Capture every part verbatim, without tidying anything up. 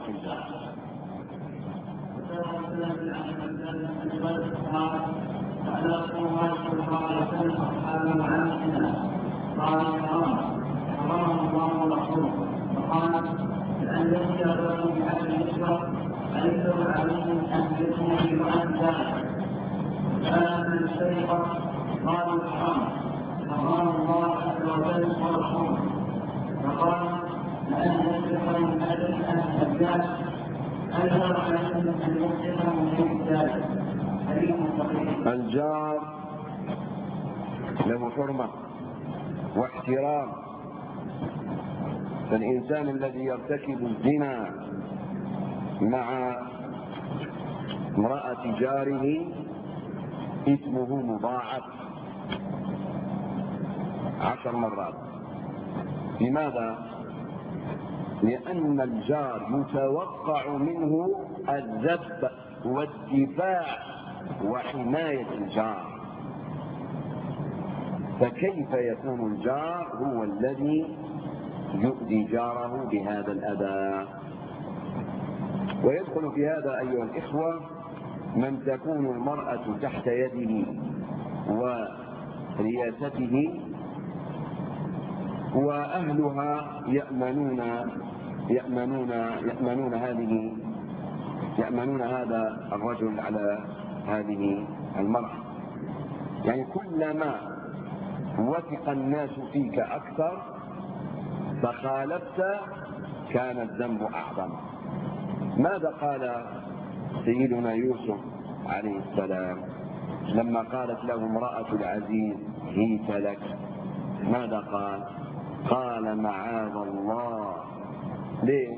حق الجار. الذي يرضى بحسب الإسرة فليس عليهم أن يكون في معنى ذلك. كان من السرقة قالوا حرام حرام الله عز وجل ورسوله، فقال لأن يسرق من أجل أن الأبدان أيضا عليهم أن يسرق من أجل ذلك. الجار له حرمة واحترام، فالإنسان الذي يرتكب الزنا مع امرأة جاره اسمه مضاعف عشر مرات. لماذا؟ لأن الجار يتوقع منه الذب والدفاع وحماية الجار، فكيف يكون الجار هو الذي يؤذي جاره بهذا الأذى؟ ويدخل في هذا أيها الإخوة من تكون المرأة تحت يده ورياسته وأهلها يأمنون يأمنون يأمنون هذه يأمنون هذا الرجل على هذه المرأة. يعني كلما وثق الناس فيك أكثر فخالفت كان الذنب أعظم. ماذا قال سيدنا يوسف عليه السلام لما قالت له امرأة العزيز هيت لك؟ ماذا قال؟ قال معاذ الله. ليش؟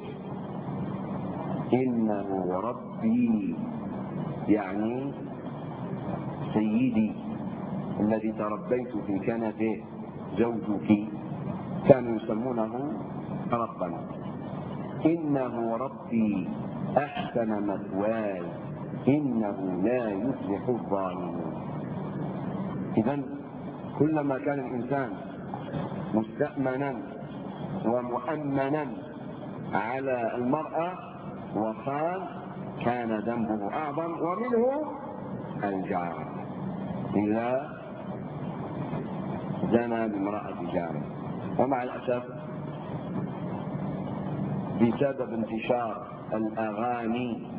إنه ربي، يعني سيدي الذي تربيت في كنفه زوجك، كانوا يسمونه ربا. إنه ربي أحسن مثواي إنه لا يفلح الظالمون. إذن كلما كان الإنسان مستأمنا ومؤمنا على المرأة وخان كان ذنبه أعظم، ومنه الجار إذا زنى بامرأة جاره. ومع الأسف بسبب انتشار الأغاني،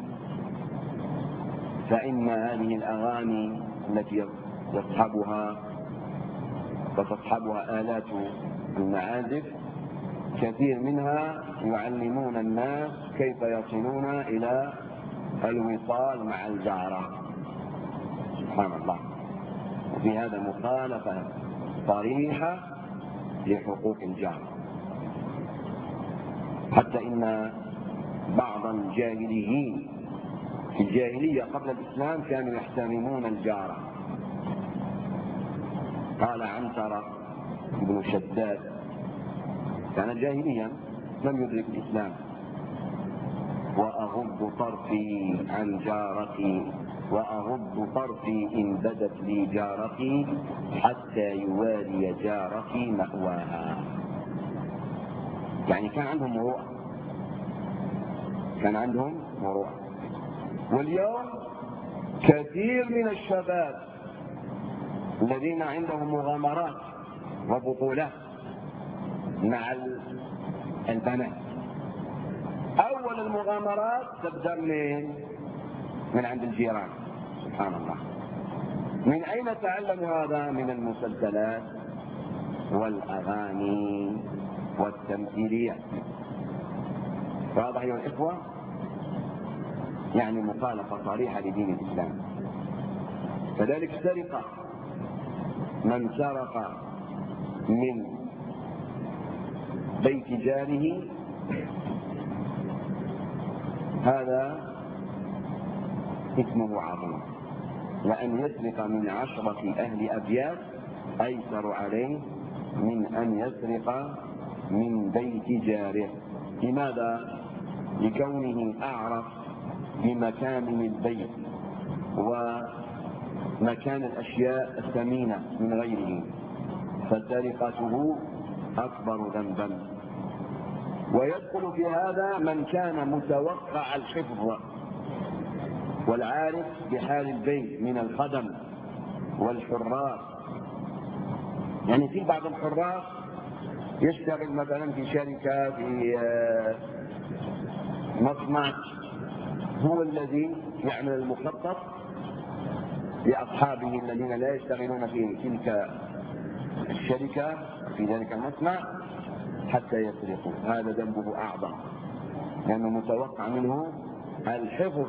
فإن هذه الأغاني التي يصحبها وتصحبها آلات المعازف كثير منها يعلمون الناس كيف يصلون إلى الوصال مع الجارة. سبحان الله. وفي هذا مخالفة صريحة لحقوق الجار، حتى إن بعض الجاهليين في الجاهلية قبل الإسلام كانوا يحترمون الجارة. قال عنترة بن شداد كان جاهليا لم يدرك الإسلام: وأغض طرفي عن جارتي وأغض طرفي إن بدت لي جارتي حتى يوالي جارتي مأواها. يعني كان عندهم مروءة، كان عندهم مروءة. واليوم كثير من الشباب الذين عندهم مغامرات وبطولات مع البنات، أول المغامرات تبدأ من من عند الجيران. سبحان الله. من أين تعلموا هذا؟ من المسلسلات والأغاني والتمثيليات. واضح أيها الإخوة؟ يعني مخالفة صريحة لدين الإسلام. كذلك السرقة، من سرق من بيت جاره هذا اسمه عظيم، وأن يسرق من عشرة أهل أبيات أيسر عليه من أن يسرق من بيت جاره. لماذا؟ لكونه أعرف بمكان البيت ومكان الأشياء الثمينة من غيره، فسرقته أكبر ذنبا. ويدخل في هذا من كان متوقع الحفظ والعارف بحال البيت من الخدم والحراس. يعني في بعض الحراس يشتغل مثلا في شركة، في مصنع، هو الذي يعمل المخطط لأصحابه الذين لا يشتغلون في تلك الشركة في ذلك المصنع حتى يسرقوا. هذا ذنبه أعظم لأنه متوقع منه الحفظ،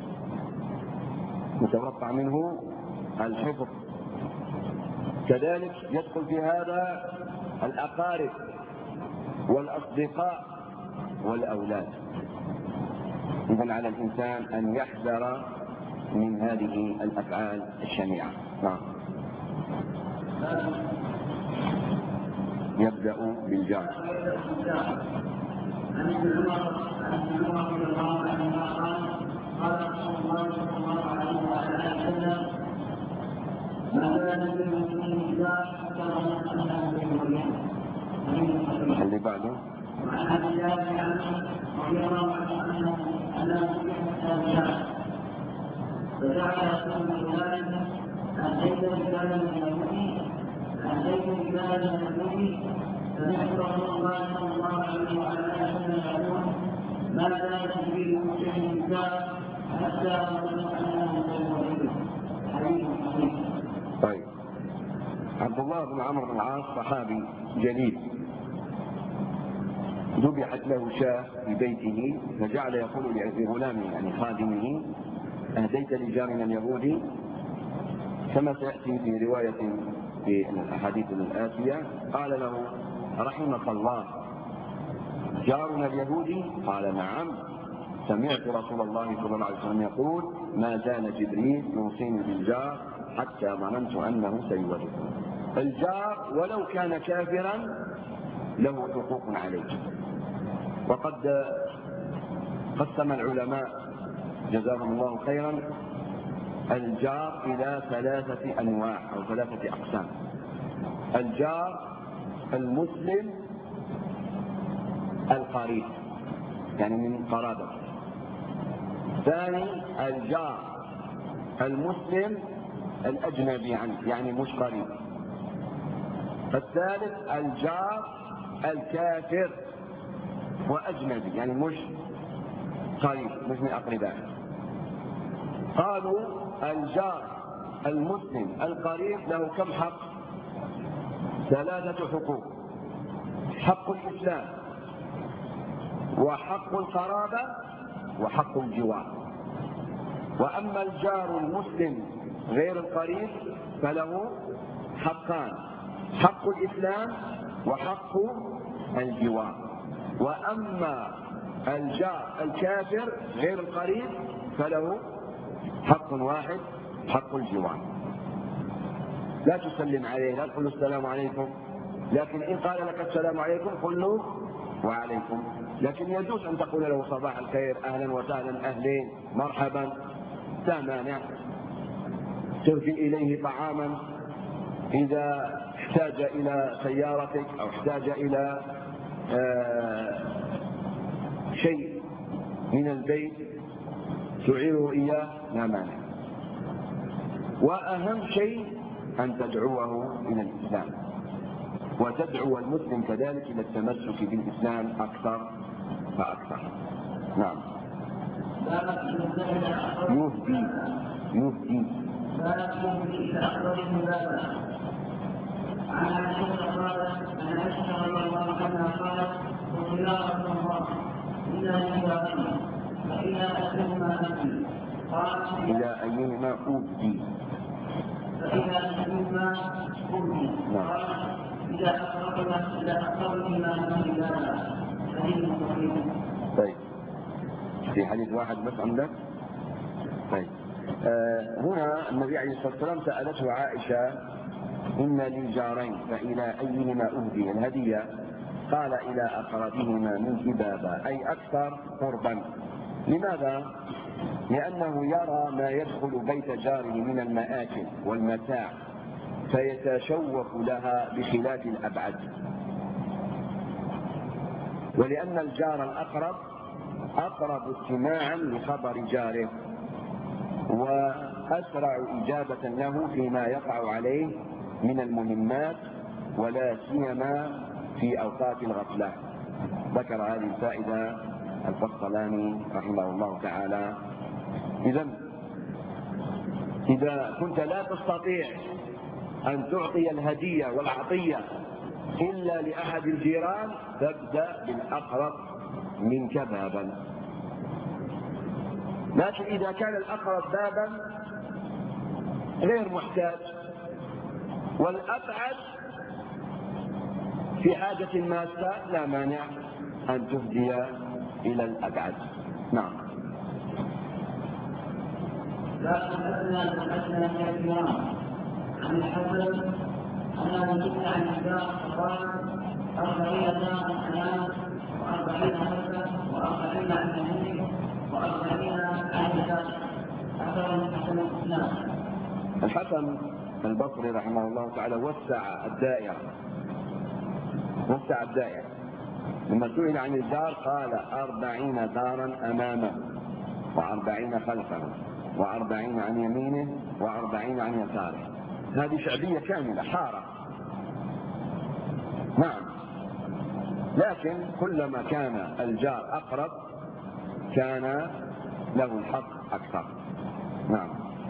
متوقع منه الحفظ. كذلك يدخل في هذا الأقارب والأصدقاء والأولاد. إذن على الإنسان أن يحذر من هذه الأفعال الشنيعة. نعم. يبدأ بالجار. عن ابن عمر رضي الله عنهما قال قال رسول الله صلى الله عليه وعلى اله وسلم ما كان للمسلمين الجار حتى ظننت انه بين اللي بعده. وعن عبد الله بن عمرو رضي الله عنه انه انه سمع الجار فجعل يقول ذلك اتيت رجالا من اليهود اتيت رجالا من اليهود سمعت رسول الله صلى الله عليه وعلى اله وسلم يقول ما زال جبريل يوحي النساء حتى ظننت انه سيولده. حديث صحيح. طيب، عبد الله بن عمرو بن العاص صحابي جليل، ذبحت له شاة في بيته فجعل يقول لغلامه يعني خادمه أهديت لجارنا اليهودي، كما سيأتي في رواية في الأحاديث الآتية. قال له رحمك الله جارنا اليهودي؟ قال نعم، سمعت رسول الله صلى الله عليه وسلم يقول ما زال جبريل يوصيني بالجار حتى ظننت أنه سيورثه. الجار ولو كان كافرا له حقوق عليه. وقد قسم العلماء جزاهم الله خيرا الجار إلى ثلاثة أنواع أو ثلاثة أقسام. الجار المسلم القريب يعني من قرابة. ثاني الجار المسلم الأجنبي عنه يعني مش قريب. الثالث الجار الكافر وأجنبي يعني مش قريب مش من أقربائه. قالوا الجار المسلم القريب له كم حق؟ ثلاثة حقوق: حق الإسلام وحق القرابة وحق الجوار. وأما الجار المسلم غير القريب فله حقان: حق الإسلام وحق الجوار. وأما الجار الكافر غير القريب فله حق واحد: حق الجوار. لا تسلم عليه، لا تقول السلام عليكم، لكن إن قال لك السلام عليكم قل له وعليكم. لكن يجوز أن تقول له صباح الخير، أهلا وسهلا، أهلين، مرحبا، لا مانع. تهدي إليه طعاما إذا احتاج إلى سيارتك أو احتاج إلى آه شيء من البيت تعيره إياه، لا مانع. وأهم شيء أن تدعوه إلى الإسلام، وتدعو المسلم كذلك إلى التمسك بالإسلام أكثر فأكثر. نعم. يهدي يهدي عن عائشة قالت عن عائشة رضي الله عنها قالت قلت يا رسول الله إذا نجاحنا فإذا أتمنا أبي قال إلى أيهما أهدي فإذا أتمنا أبي قال إذا أقربنا إذا أقربنا من هذا فإنه صحيح. طيب، في حديث واحد بس عندك. طيب، آه هنا النبي عليه الصلاة والسلام سألته عائشة إن لي جارين فإلى أيهما أهدي الهدية؟ قال إلى أقربهما من ذبابة، أي أكثر قربا. لماذا؟ لأنه يرى ما يدخل بيت جاره من المآكل والمتاع فيتشوف لها بخلاف الأبعد. ولأن الجار الأقرب أقرب استماعا لخبر جاره وأسرع إجابة له فيما يقع عليه من المهمات، ولا سيما في أوقات الغفلة. ذكر هذه الفائدة القسطلاني رحمه الله تعالى. إذا إذا كنت لا تستطيع أن تعطي الهدية والعطية إلا لأحد الجيران فابدأ بالأقرب منك بابا. لكن إذا كان الأقرب بابا غير محتاج والأبعد في حاجة ماسة، لا مانع أن تهدي إلى الأبعد. نعم. لا تحدثنا تحدثنا من الكرام عن الحسن أنه جئنا عن النساء فقال أربعين دارا أنام وأربعين حسن وأربعين عن يمين وأربعين عن يسار. أثر حسن الإسلام. الحسن البصري رحمه الله تعالى وسع الدائرة وسع الدائرة لما سئل عن الدار قال أربعين دارا أمامه وأربعين خلفه وأربعين عن يمينه وأربعين عن يساره. هذه شعبية كاملة، حارة. نعم، لكن كلما كان الجار أقرب كان له الحق أكثر. نعم.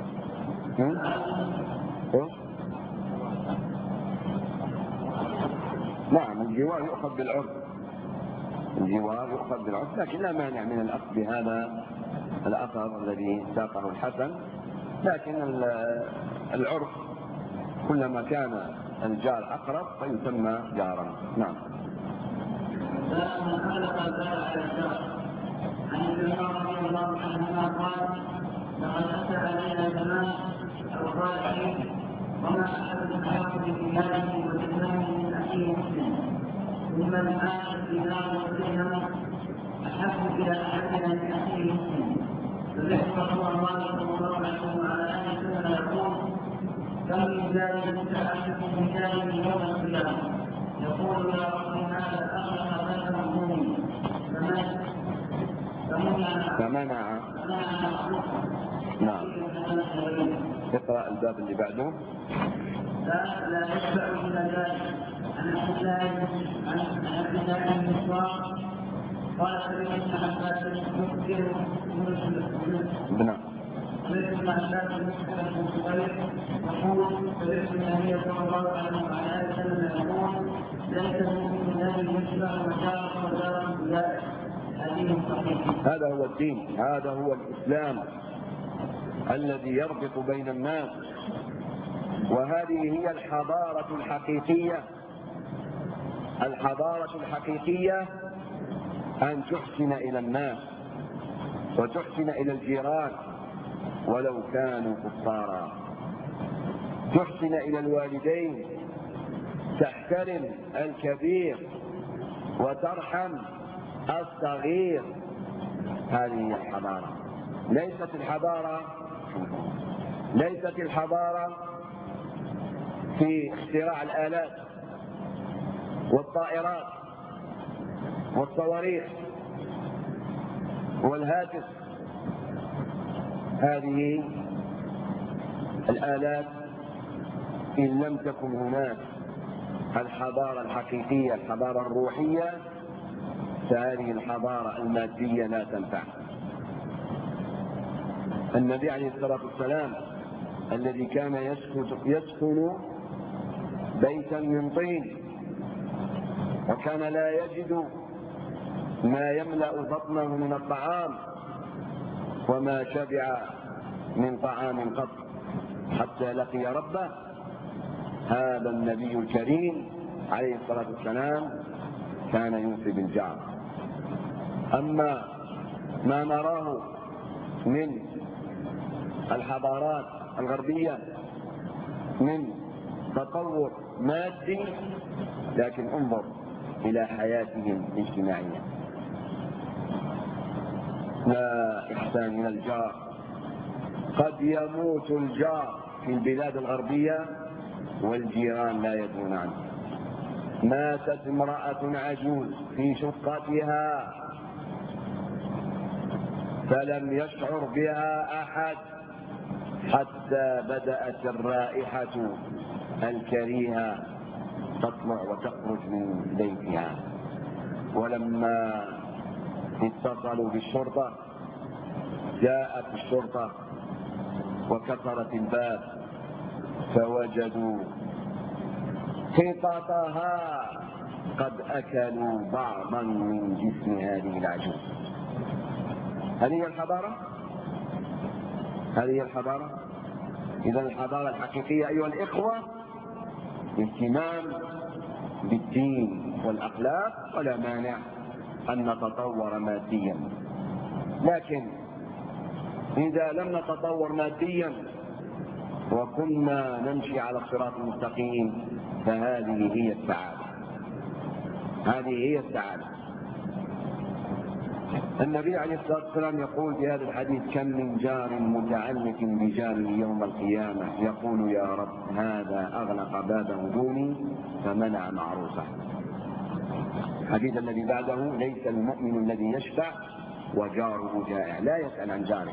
نعم، الجوار يؤخذ بالعرف، الجوار يؤخذ بالعرف، لكن لا مانع من الأخذ بهذا الأثر الذي ساقه الحسن. لكن العرف كلما كان الجار أقرب فيسمى جارا. نعم. من خلق الباب على الجار. عن ابن عمر رضي الله عنهما قال لقد أتى علينا زمان أو قال حين وما أحد أحق بثيابه وجسمه من أخيه مسلم ممن آت الدينار والدرهم أحب إلى أحدنا من أخيه مسلم. فذكر رسول الله صلى الله عليه وسلم على أن يكون يقول كم من ذلك متعلق من ذلك يوم القيامة يقول يا رب هذا أخلق ذات مؤمن فمنع. نعم. اقرأ الباب اللي بعده. لا لا يشبع إلا ذلك. عن عبد الله عن عبد الله بن مسواق قال سمعت ابن عباس يخبر بنا سمعت ابن عباس يخبر بن زبير يقول سمعت النبي صلى الله عليه وسلم يقول ليس من ذلك يشبع مشاعر ودار ذلك. هذا هو الدين، هذا هو الإسلام الذي يربط بين الناس، وهذه هي الحضارة الحقيقية. الحضارة الحقيقية أن تحسن إلى الناس وتحسن إلى الجيران ولو كانوا كفارا، تحسن إلى الوالدين، تحترم الكبير وترحم الصغير. هذه هي الحضارة. ليست الحضارة ليست الحضارة في اختراع الآلات والطائرات والصواريخ والهاتف. هذه الآلات إن لم تكن هناك الحضارة الحقيقية، الحضارة الروحية، فهذه الحضارة المادية لا تنفع. النبي عليه الصلاة والسلام الذي كان يسكن بيتا من طين وكان لا يجد ما يملأ بطنه من الطعام وما شبع من طعام قط حتى لقي ربه، هذا النبي الكريم عليه الصلاة والسلام كان يوصي بالجار. أما ما نراه من الحضارات الغربية من تطور مادي، لكن انظر إلى حياتهم الاجتماعية. لا إحسان إلى الجار. قد يموت الجار في البلاد الغربية والجيران لا يدرون عنه. ماتت امرأة عجوز في شقتها فلم يشعر بها أحد حتى بدأت الرائحة الكريهة تطلع وتخرج من بيتها، ولما اتصلوا بالشرطة جاءت الشرطة وكسرت الباب فوجدوا قططها قد أكلوا بعضا من جسم هذه العجوز. هذه هي الحضارة؟ هذه هي الحضارة؟ إذا الحضارة الحقيقية أيها الإخوة اهتمام بالدين والأخلاق، ولا مانع أن نتطور ماديا، لكن إذا لم نتطور ماديا وكنا نمشي على الصراط المستقيم فهذه هي السعادة. هذه هي السعادة. النبي عليه الصلاة والسلام يقول في هذا الحديث: كم من جار متعلق بجاره يوم القيامة يقول يا رب هذا أغلق بابه دوني فمنع معروفه. الحديث الذي بعده: ليس المؤمن الذي يشبع وجاره جائع، لا يسأل عن جاره.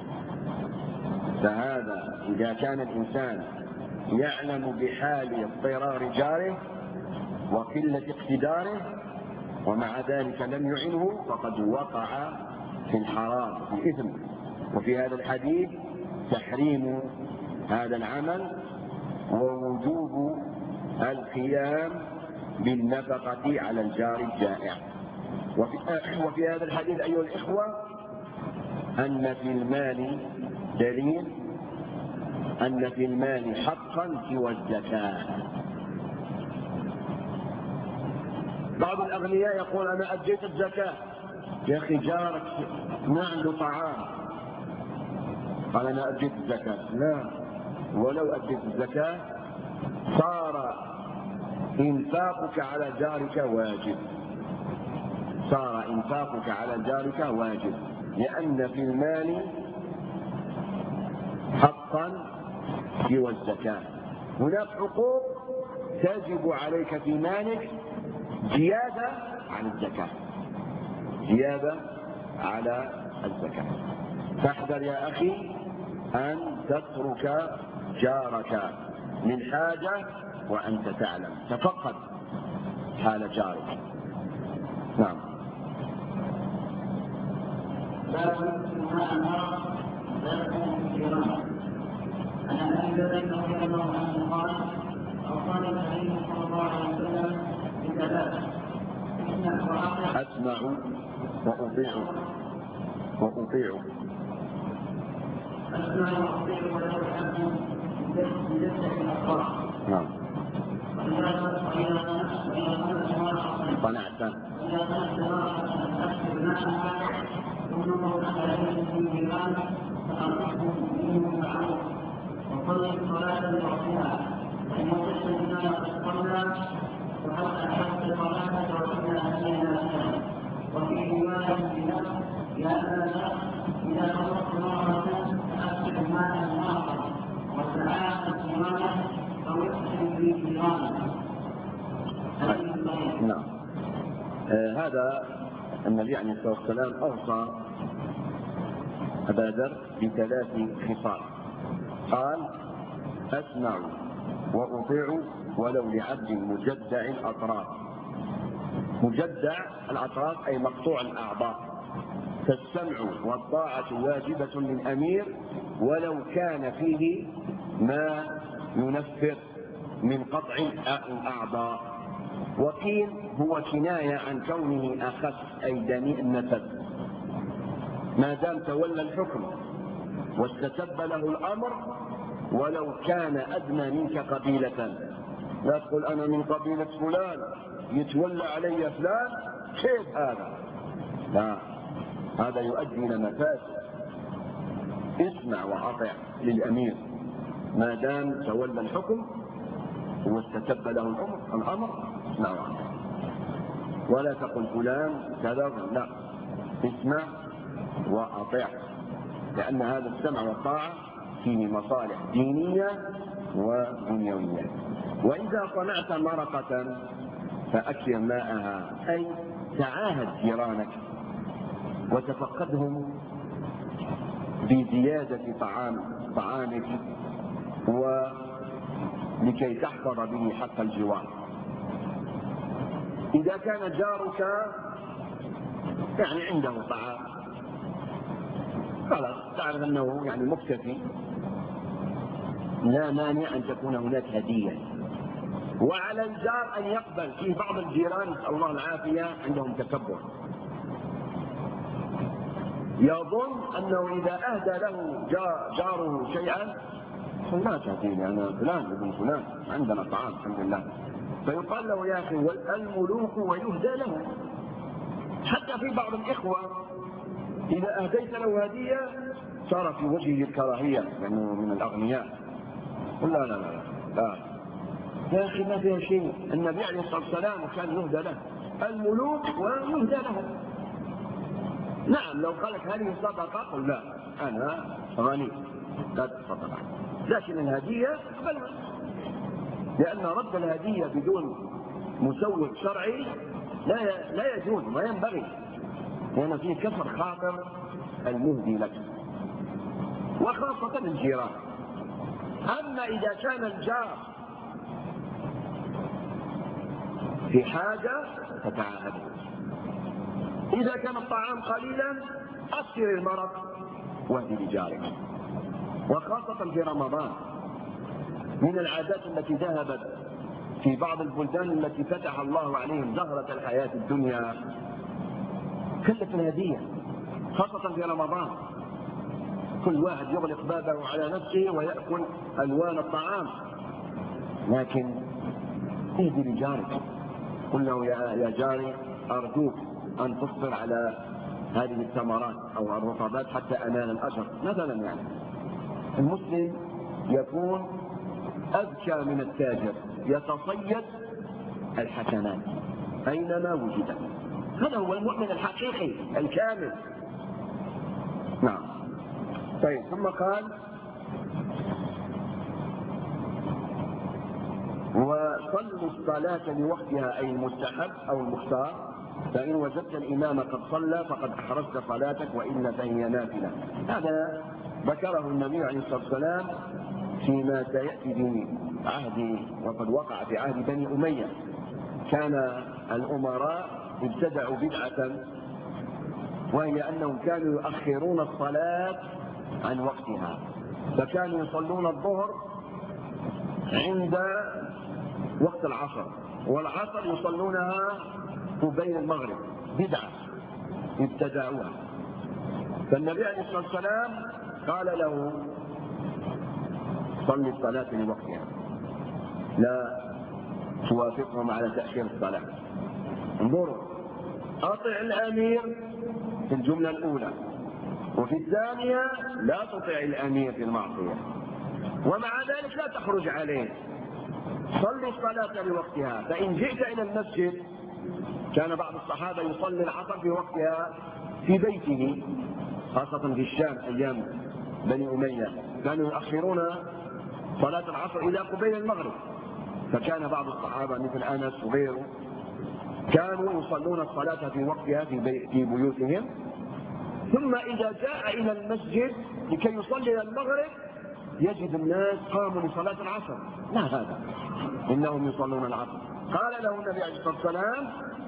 فهذا إذا كان الإنسان يعلم بحال اضطرار جاره وقلة اقتداره ومع ذلك لم يعنه فقد وقع في الحرام في الإثم. وفي هذا الحديث تحريم هذا العمل ووجوب القيام بالنفقة على الجار الجائع. وفي, وفي هذا الحديث أيها الإخوة أن في المال دليل أن في المال حقا سوى الزكاة. بعض الأغنياء يقول أنا أديت الزكاة، يا أخي جارك ما عنده طعام قال أنا أديت الزكاة. لا، ولو أديت الزكاة صار إنفاقك على جارك واجب، صار إنفاقك على جارك واجب، لأن في المال حقا سوى الزكاة. هناك حقوق تجب عليك في مالك زيادة عن الزكاة، زيادة على الزكاة. فاحذر يا أخي أن تترك جارك للحاجة وأنت تعلم، تفقد حال جارك. نعم. لا تنسوا ما أمر لا تكون كثيرا. أنا أبي بكر رضي الله عنه قال: أوصاني النبي صلى الله عليه وسلم بثلاث: أسمع وأطيع وأطيع أسمع وأطيع ولو أبدو بجسد الأخبار. نعم. وإذا قنعت إذا قلت ما أكثر نعمة ونظر عليه في الإيمان فأعطيه منه معروف وصلي الصلاة لوقتها وإن وجدت الإيمان قد صلى وحتى أحبت الصلاة وكنا أتينا لها. وفي رواية بنا يا أبا إذا خلصت مرة فأكثر المال الآخر وتعاهد إيمانه أو يحسن في إيمانه. نعم. آه هذا النبي عليه الصلاة والسلام أوصى أبا ذر بثلاث خصال. قال: أسمع وأطيع ولو لعبد مجدع الأطراف. مجدع الأطراف أي مقطوع الأعضاء، فالسمع والطاعة واجبة للأمير ولو كان فيه ما ينفر من قطع الأعضاء. وقيل هو كناية عن كونه أخف أي دنيء النسب، ما دام تولى الحكم واستتب له الأمر ولو كان أدنى منك قبيلة. لا تقول أنا من قبيلة فلان يتولى علي فلان، كيف هذا؟ لا، هذا يؤدي إلى مفاسد. اسمع وأطع للأمير ما دام تولى الحكم واستتب له الأمر الأمر اسمع وأطع، ولا تقل فلان كذا، لا، اسمع وأطع، لأن هذا السمع والطاعة فيه مصالح دينية ودنيوية. وإذا صنعت مرقة فأكثر ماءها، أي تعاهد جيرانك وتفقدهم بزيادة طعام طعامك ولكي تحفظ به حق الجوار. إذا كان جارك يعني عنده طعام خلاص تعرف أنه يعني مكتفي، لا مانع أن تكون هناك هدية. وعلى الجار أن يقبل. في بعض الجيران نسأل الله العافية عندهم تكبر، يظن أنه إذا أهدى له جاره شيئا يقول لا تهديني أنا فلان ابن فلان عندنا طعام الحمد لله، فيقال له يا أخي الملوك ويهدى له. حتى في بعض الإخوة إذا أهديت له هدية صار في وجهه الكراهية لأنه من الأغنياء. قل لا لا لا لا يا أخي ما فيها شيء، النبي عليه الصلاة والسلام كان يهدى له الملوك ويهدى له. نعم لو قالت هذه صدقة قل لا أنا غني لا تصدق، لكن الهدية اقبلها، لأن رد الهدية بدون مسوغ شرعي لا لا يجوز ما ينبغي، لأن فيه كسر خاطر المهدي لك وخاصة الجيران. أما إذا كان الجار في حاجة فتعاهده. إذا كان الطعام قليلا أكثر المرض واهدي لجارك، وخاصة في رمضان. من العادات التي ذهبت في بعض البلدان التي فتح الله عليهم زهرة الحياة الدنيا كلة الهدية خاصة في رمضان. كل واحد يغلق بابه على نفسه ويأكل ألوان الطعام، لكن اهدي لجارك، قل له يا جاري أرجوك أن تصبر على هذه الثمرات أو الرطبات حتى أنال الأجر مثلا. يعني المسلم يكون أذكى من التاجر، يتصيد الحسنات أينما وجدت. هذا هو المؤمن الحقيقي الكامل. نعم. طيب ثم قال وصلوا الصلاة لوقتها أي المستحب أو المختار، فإن وجدت الإمام قد صلى فقد أحرزت صلاتك وإلا فهي نافلة. هذا ذكره النبي عليه الصلاة والسلام فيما سيأتي في عهد وقد وقع في عهد بني أمية. كان الأمراء ابتدعوا بدعة وهي أنهم كانوا يؤخرون الصلاة عن وقتها، فكانوا يصلون الظهر عند وقت العصر والعصر يصلونها قبيل المغرب، بدعة ابتدعوها. فالنبي عليه الصلاة والسلام قال له صل الصلاة لوقتها لا توافقهم على تأخير الصلاة. انظروا أطع الأمير في الجملة الأولى، وفي الثانية لا تطع الأمير في المعصية، ومع ذلك لا تخرج عليه. صل الصلاة لوقتها، فإن جئت إلى المسجد كان بعض الصحابة يصلي العصر في وقتها في بيته، خاصة في الشام أيام بني أمية كانوا يؤخرون صلاة العصر إلى قبيل المغرب، فكان بعض الصحابة مثل أنس وغيره كانوا يصلون الصلاة في وقتها في, بي في بيوتهم، ثم إذا جاء إلى المسجد لكي يصلي المغرب يجد الناس قاموا لصلاة العصر. لا هذا إنهم يصلون العصر. قال له النبي عليه الصلاة والسلام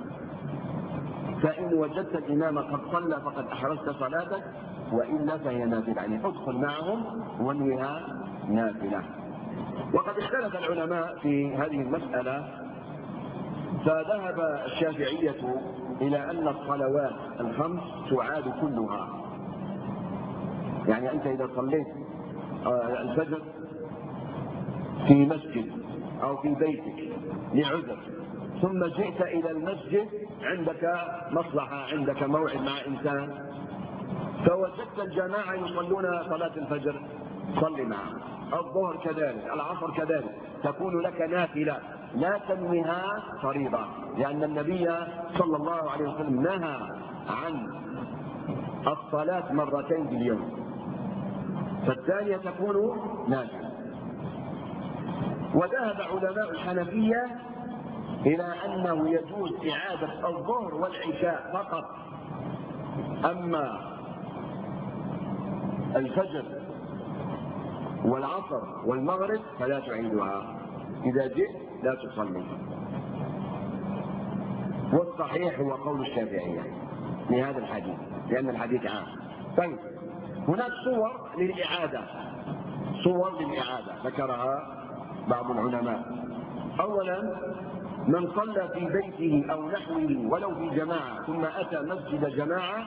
فإن وجدت الإمام قد صلى فقد أحرزت صلاتك وإلا فهي نافلة، يعني ادخل معهم وانوها نافلة. وقد اختلف العلماء في هذه المسألة، فذهب الشافعية إلى أن الصلوات الخمس تعاد كلها. يعني أنت إذا صليت الفجر في مسجد أو في بيتك لعذر ثم جئت إلى المسجد عندك مصلحة عندك موعد مع إنسان فوجدت الجماعة يصلون صلاة الفجر صل معهم، الظهر كذلك، العصر كذلك، تكون لك نافلة لا تنويها فريضة، لأن النبي صلى الله عليه وسلم نهى عن الصلاة مرتين في اليوم، فالثانية تكون نافلة. وذهب علماء الحنفية إلى أنه يجوز إعادة الظهر والعشاء فقط، أما الفجر والعصر والمغرب فلا تعيدها، إذا جئت لا تصلي. والصحيح هو قول الشافعية لهذا الحديث، لأن الحديث عام. طيب، هناك صور للإعادة، صور للإعادة ذكرها بعض العلماء. أولا، من صلى في بيته أو نحوه ولو في جماعة ثم أتى مسجد جماعة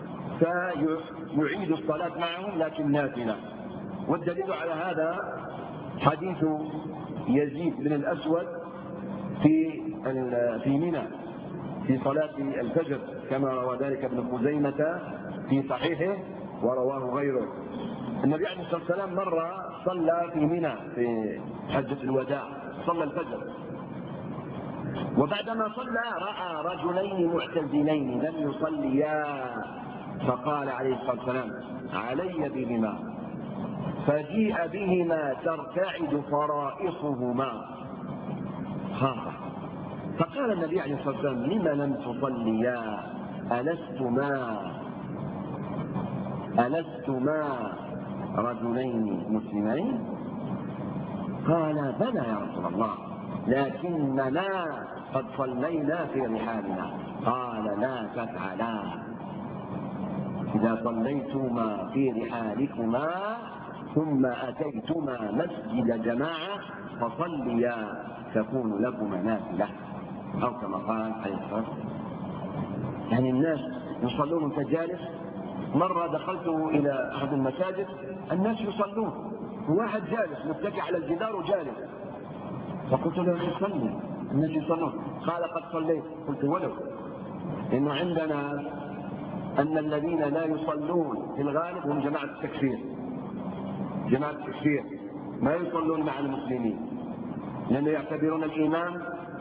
فيعيد الصلاة معهم لكن نافلة. والدليل على هذا حديث يزيد بن الأسود في في منى في صلاة الفجر، كما روى ذلك ابن خزيمة في صحيحه ورواه غيره. النبي عليه الصلاة والسلام مرة صلى في منى في حجة الوداع، صلى الفجر، وبعدما صلى رأى رجلين معتزلين لم يصليا، فقال عليه الصلاة والسلام: علي بهما. فجيء بهما ترتعد فرائصهما خافة. فقال النبي عليه الصلاة والسلام: لم لم تصليا؟ ألستما ألستما رجلين مسلمين؟ قال: بلى يا رسول الله، لكننا قد صلينا في رحالنا. قال: لا تفعلا، إذا صليتما في رحالكما ثم أتيتما مسجد جماعة فصليا تكون لكما نافلة، أو كما قال عليه الصلاة والسلام. يعني الناس يصلون وانت جالس. مرة دخلت إلى أحد المساجد الناس يصلون وواحد جالس متكئ على الجدار وجالس، فقلت له: يا صلي، الناس يصلون. قال: قد صليت. قلت: ولو إنه عندنا أن الذين لا يصلون في الغالب هم جماعة التكفير، جماعة التكفير ما يصلون مع المسلمين، لأنه يعتبرون الإمام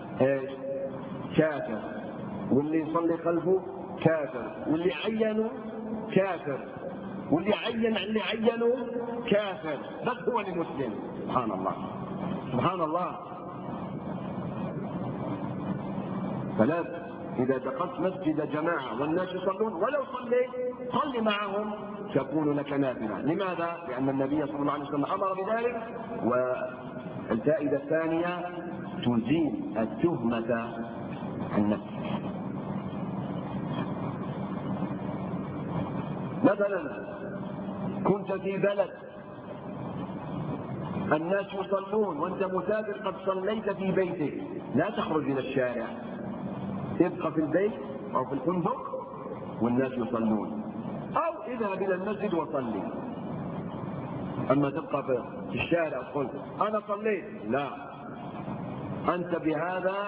كافر، واللي يصلي خلفه كافر، واللي عينوا كافر، واللي عين اللي عينوا كافر، بس هو المسلم. سبحان الله، سبحان الله. فلا إذا دخلت مسجد جماعة والناس يصلون ولو صليت صل معهم تكون لك نافلة. لماذا؟ لأن النبي صلى الله عليه وسلم أمر بذلك. والفائدة الثانية تزيل التهمة عن نفسك. مثلا كنت في بلد الناس يصلون وانت مسافر قد صليت في بيتك، لا تخرج إلى الشارع، تبقى في البيت أو في الفندق والناس يصلون، أو اذهب إلى المسجد وصلي. أما تبقى في الشارع تقول أنا صليت، لا، أنت بهذا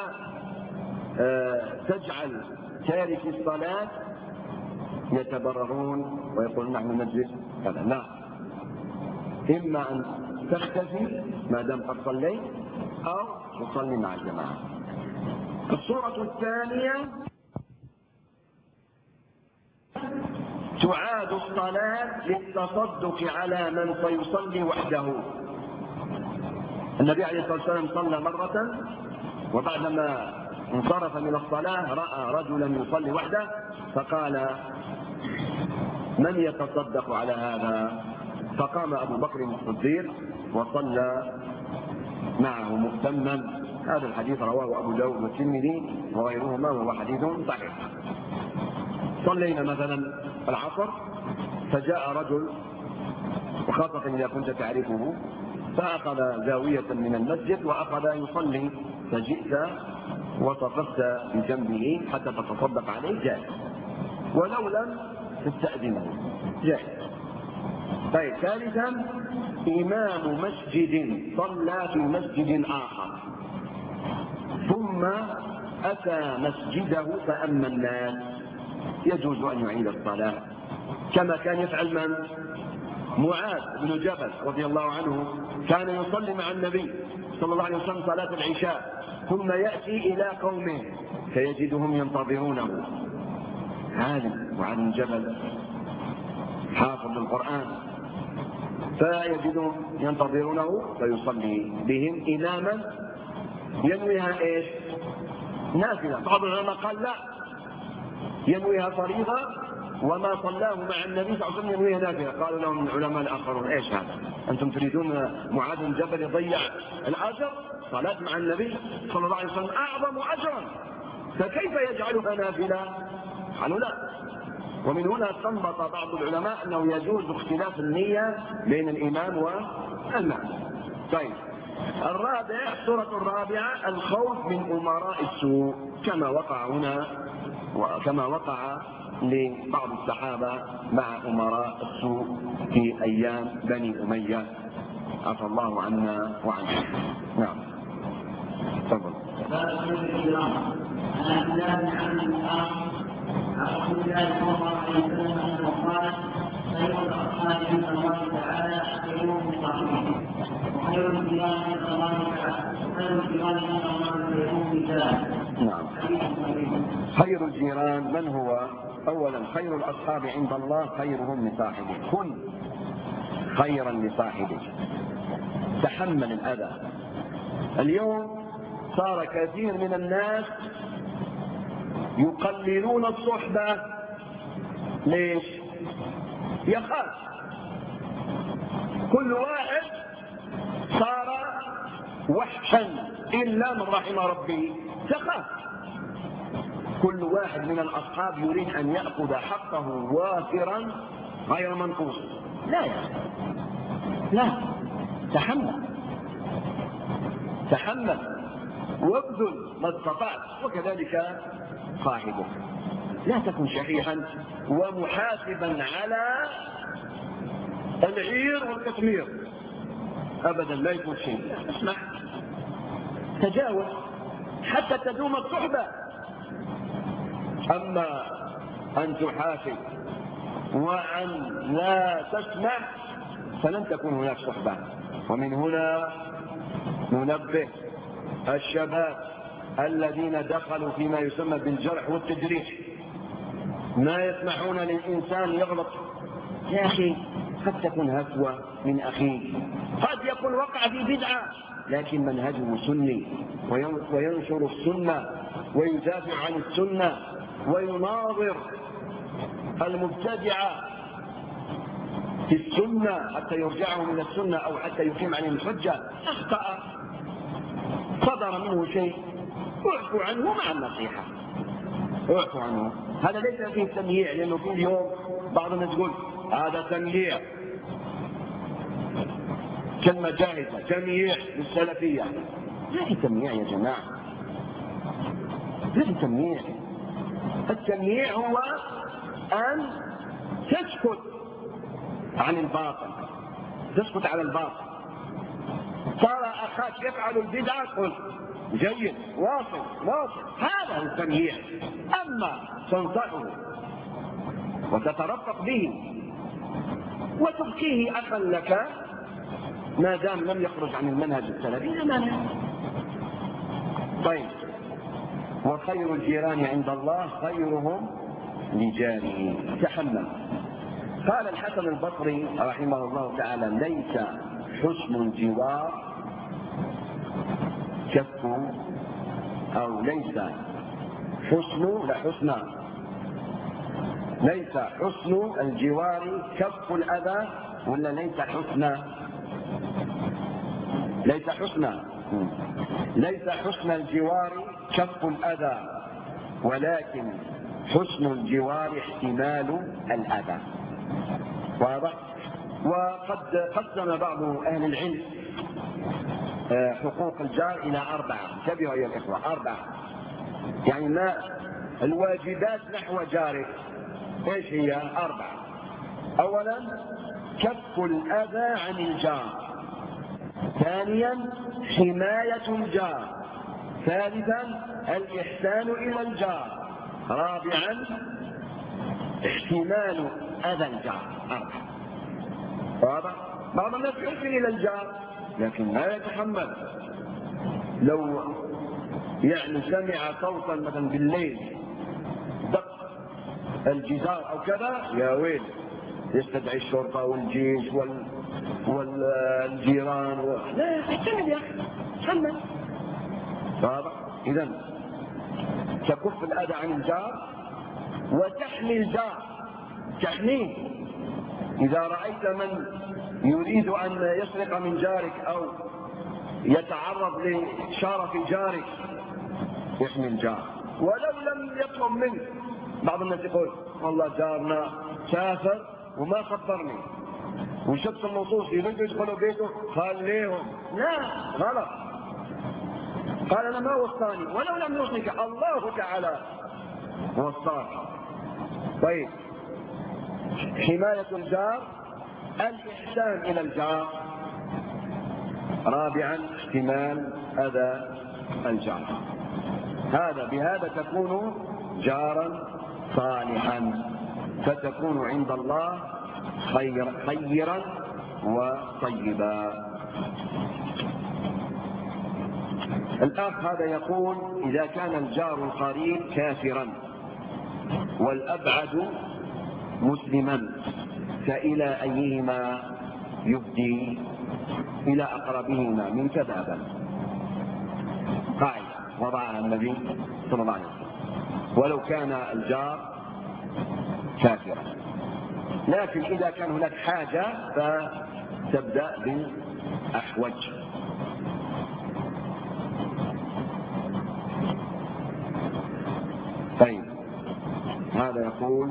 تجعل تارك الصلاة يتبررون ويقولون نحن نجلس هذا. لا، إما أن تختفي ما دام قد صليت أو تصلي مع الجماعة. الصورة الثانية تعاد الصلاة للتصدق على من سيصلي وحده. النبي عليه الصلاة والسلام صلى مرة، وبعدما انصرف من الصلاة رأى رجلا يصلي وحده، فقال: من يتصدق على هذا؟ فقام أبو بكر الصديق وصلى معه مهتما. هذا الحديث رواه أبو داود والترمذي وغيرهما وهو حديث صحيح. صلينا مثلا العصر فجاء رجل، وخاصة إذا كنت تعرفه، فأخذ زاوية من المسجد وأخذ يصلي، فجئت وصففت بجنبه حتى تتصدق عليه، جائز، ولو لم تستأذنه جائز. طيب، ثالثا إمام مسجد صلى في مسجد آخر ثم أتى مسجده فأما الناس، يجوز أن يعيد الصلاة كما كان يفعل من؟ معاذ بن جبل رضي الله عنه، كان يصلي مع النبي صلى الله عليه وسلم صلاة العشاء ثم يأتي إلى قومه فيجدهم ينتظرونه. عالم معاذ بن جبل حافظ القرآن، فيجدهم ينتظرونه فيصلي بهم إماما ينويها إيش؟ نافلة. بعض العلماء قال لا، ينويها فريضة وما صلاه مع النبي صلى الله عليه وسلم ينويها نافلة. قالوا لهم العلماء الآخرون ايش هذا؟ أنتم تريدون معاذ بن جبل يضيع الأجر؟ صلاة مع النبي صلى الله عليه وسلم أعظم أجرا، فكيف يجعلها نافلة؟ قالوا لا. ومن هنا استنبط بعض العلماء أنه يجوز اختلاف النية بين الإمام والمأموم. طيب، الرابع، السورة الرابعة الخوف من أمراء السوء، كما وقع هنا وكما وقع لبعض الصحابة مع أمراء السوء في أيام بني أمية، عفى الله عنا وعنهم. نعم، تفضل. عن رسول الله صلى الله عليه وسلم انه قال: خير الاصحاب عند الله تعالى خيرهم صاحبهم، وخير الجيران عند الله تعالى خير الجيران عند الله خيرهم رجالا. نعم. خير الجيران من هو؟ اولا خير الاصحاب عند الله خيرهم لصاحبه. كن خيرا لصاحبه، تحمل الاذى. اليوم صار كثير من الناس يقللون الصحبة. ليش؟ يخاف. كل واحد صار وحشا إلا من رحم ربي، تخاف. كل واحد من الأصحاب يريد أن يأخذ حقه وافرا غير منقوص. لا يا لا، تحمل تحمل وابذل ما استطعت، وكذلك صاحبك. لا تكن شحيحا ومحاسبا على العير والكثمير ابدا، لا يكون شيء. اسمع، تجاوز حتى تدوم الصحبة. اما ان تحاسب وان لا تسمع فلن تكون هناك صحبة. ومن هنا ننبه الشباب الذين دخلوا فيما يسمى بالجرح والتجريح، ما يسمحون للإنسان يغلط. يا أخي، قد تكون هفوة من أخيه، قد يكون وقع في بدعة، لكن منهجه سني وينشر السنة ويدافع عن السنة ويناظر المبتدعة في السنة حتى يرجعهم من السنة أو حتى يقيم عليهم الحجة. أخطأ، صدر منه شيء، اعفو عنه مع النصيحة، اعفو عنه. هذا ليس فيه تمييع، لأنه في اليوم بعض الناس يقول هذا تمييع، كلمة جاهزة، تمييع للسلفية. ما في تمييع يا جماعة، ما في تمييع. التمييع هو أن تسكت عن الباطل، تسكت على الباطل. صار أخاك يفعل البدعة قل جيد، واصل واصل، هذا هو التمييع. أما تنصحه وتترفق به وتبكيه أخا لك ما دام لم يخرج عن المنهج السلفي، لا مانع. طيب، وخير الجيران عند الله خيرهم لجاره، تحمل. قال الحسن البصري رحمه الله تعالى: ليس حسن الجوار كف، أو ليس حسن لحسن ليس حسن الجوار كف الأذى، ولا ليس حسن ليس حسن ليس حسن الجوار كف الأذى، ولكن حسن الجوار احتمال الأذى. واضح؟ وقد قسم بعض أهل العلم حقوق الجار إلى أربعة. انتبهوا أيها الإخوة، أربعة. يعني ما الواجبات نحو جارك ايش هي؟ أربعة. أولا كف الأذى عن الجار، ثانيا حماية الجار، ثالثا الإحسان إلى الجار، رابعا احتمال أذى الجار. أربعة. واضح؟ بعض الناس يحسن إلى الجار لكن لا يتحمل. لو يعني سمع صوتا مثلا بالليل دق الجدار أو كذا، يا ويل، يستدعي الشرطة والجيش وال... والجيران و... لا، احتمل يا أخي، تحمل. واضح؟ إذن تكف الأذى عن الجار وتحمي الجار، تحميه. إذا رأيت من يريد أن يسرق من جارك أو يتعرض لشرف جارك يحمي الجار ولو لم يطلب منه. بعض الناس يقول والله جارنا سافر وما خبرني، وشفت النصوص يريدوا يدخلوا بيته خليهم. لا، غلط. قال أنا ما وصاني، ولو لم يوصيك الله تعالى وصاك. طيب، حماية الجار، الإحسان إلى الجار. رابعا احتمال أذى الجار. هذا بهذا تكون جارا صالحا، فتكون عند الله خير خيرا وطيبا. الأخ هذا يقول إذا كان الجار القريب كافرا والأبعد مسلما فإلى أيهما يهدي؟ إلى أقربهما من كذابا. قاعدة وضعها النبي صلى الله عليه وسلم ولو كان الجار كافرا، لكن إذا كان هناك حاجة فتبدأ بالأحوج. طيب، هذا يقول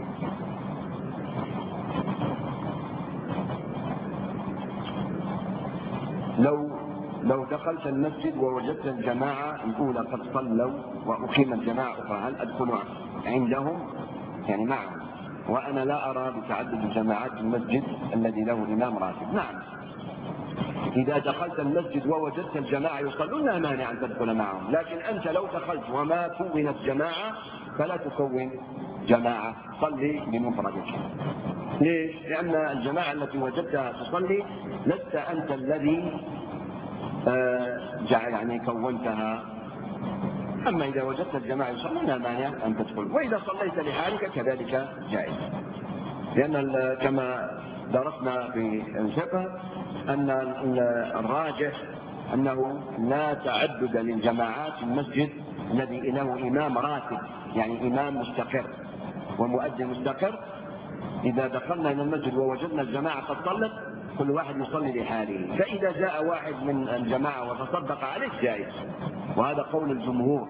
لو لو دخلت المسجد ووجدت الجماعة الأولى قد صلوا وأقيمت جماعة أخرى، هل أدخل عندهم يعني معهم وأنا لا أرى بتعدد الجماعات في المسجد الذي له إمام راتب؟ نعم، إذا دخلت المسجد ووجدت الجماعة يصلون لا مانع أن تدخل معهم، لكن أنت لو دخلت وما كونت جماعة فلا تكون جماعة، صلي بمفردك. ليش؟ لأن الجماعة التي وجدتها تصلي لست أنت الذي آه يعني كونتها. أما إذا وجدت الجماعة يصلون لا مانع أن تدخل، وإذا صليت لحالك كذلك جائز، لأن كما درسنا في الفقه أن الراجح أنه لا تعدد للجماعات في المسجد الذي له إمام راتب، يعني إمام مستقر ومؤذن مستقر. إذا دخلنا إلى المسجد ووجدنا الجماعة قد صلت كل واحد يصلي لحاله، فإذا جاء واحد من الجماعة وتصدق عليه جائز، وهذا قول الجمهور،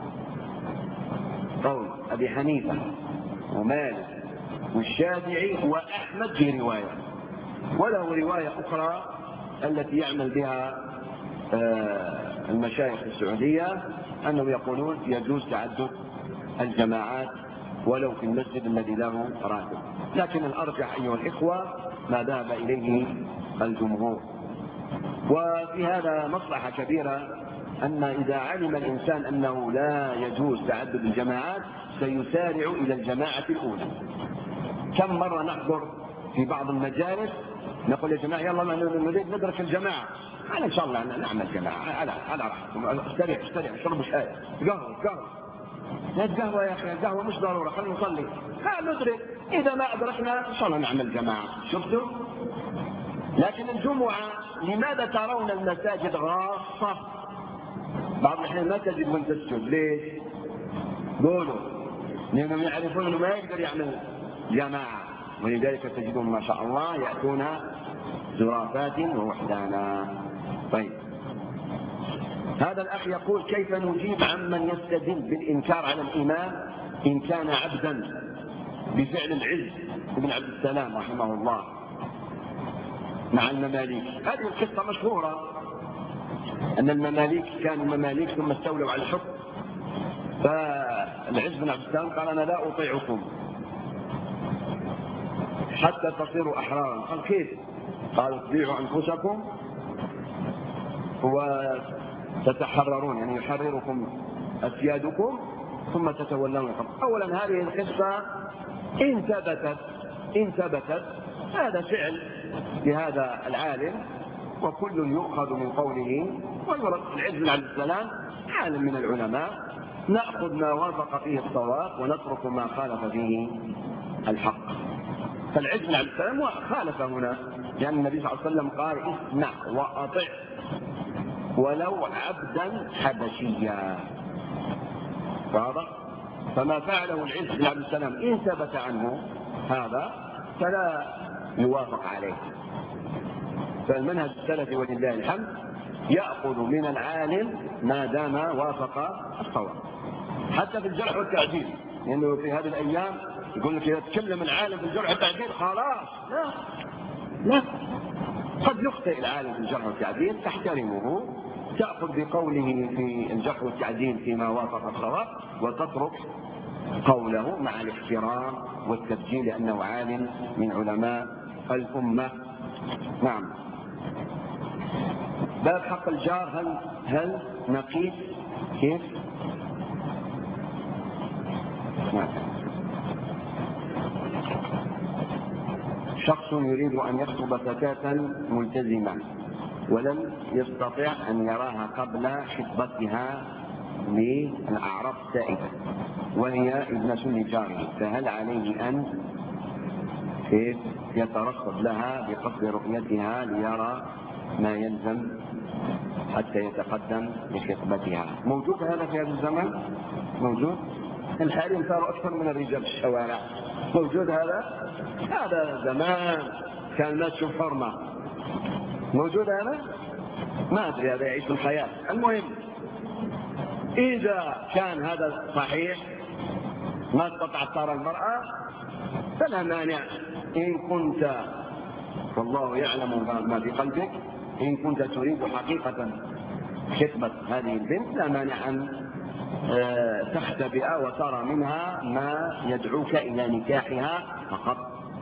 قول أبي حنيفة ومالك والشافعي وأحمد في رواية، وله رواية أخرى التي يعمل بها المشايخ السعودية أنه يقولون يجوز تعدد الجماعات ولو في المسجد الذي له راتب، لكن الأرجح أيها الإخوة ما ذهب إليه الجمهور. وفي هذا مصلحة كبيرة، أن إذا علم الإنسان أنه لا يجوز تعدد الجماعات سيسارع إلى الجماعة الأولى. كم مرة نحضر في بعض المجالس نقول يا جماعة يلا نريد ندرك الجماعة، أنا إن شاء الله نعمل جماعة على على راحتكم، استريح استريح اشربوا شاي، قهوة قهوة، لا قهوة يا أخي، القهوة مش ضرورة، خلينا نصلي، لا ندرك، إذا ما أدركنا إن شاء الله نعمل جماعة. شفتوا؟ لكن الجمعة لماذا ترون المساجد غاصة؟ بعض الأحيان ما تجد وين تسجد، ليش؟ قولوا لأنهم يعرفون أنه ما يقدر يعمل جماعة، ولذلك تجدون ما شاء الله يأتون زرافات ووحدانا. طيب، هذا الأخ يقول كيف نجيب عمن يستدل بالإنكار على الإمام إن كان عبدا بفعل العز بن عبد السلام رحمه الله مع المماليك؟ هذه القصة مشهورة، أن المماليك كانوا مماليك ثم استولوا على الحكم، فالعز بن عبد السلام قال أنا لا أطيعكم حتى تصيروا أحرارا. قال كيف؟ قال تبيعوا أنفسكم وتتحررون، يعني يحرركم أسيادكم ثم تتولون الحكم. أولا هذه القصة إن ثبتت إن ثبتت هذا فعل لهذا العالم وكل يؤخذ من قوله ويرد. العز بن عبد السلام عالم من العلماء، نأخذ ما وافق فيه الصواب ونترك ما خالف فيه الحق. فالعز بن عبد السلام خالف هنا، لأن النبي صلى الله عليه وسلم قال اسمع وأطع ولو عبدا حبشيا. واضح؟ فما فعله العز بن عبد السلام إن ثبت عنه هذا فلا يوافق عليه. فالمنهج السلفي ولله الحمد يأخذ من العالم ما دام وافق الصواب، حتى في الجرح والتعديل، لأنه يعني في هذه الأيام يقول لك إذا تكلم العالم في الجرح والتعديل خلاص، لا لا، قد يخطئ العالم في الجرح والتعديل، تحترمه، تأخذ بقوله في الجرح والتعديل فيما وافق الصواب، وتترك قوله مع الاحترام والتبجيل لأنه عالم من علماء الأمة. نعم. باب حق الجار، هل هل نقيس كيف؟ نعم. شخص يريد أن يخطب فتاة ملتزمة ولم يستطع أن يراها قبل خطبتها للأعراف السائدة وهي ابنة لجاره، فهل عليه أن يترصد لها بقصد رؤيتها ليرى ما يلزم حتى يتقدم لخطبتها؟ موجود هذا في هذا الزمن؟ موجود؟ الحريم صاروا أكثر من الرجال في الشوارع. موجود هذا؟ هذا زمان كان الناس تشوف حرمة. موجود هذا؟ ما أدري، هذا يعيش الحياة. المهم إذا كان هذا صحيح ما استطعت ترى المرأة فلا مانع، إن كنت والله يعلم ما في قلبك، إن كنت تريد حقيقة خطبة هذه البنت لا مانع أن تختبئ وترى منها ما يدعوك إلى نكاحها فقط،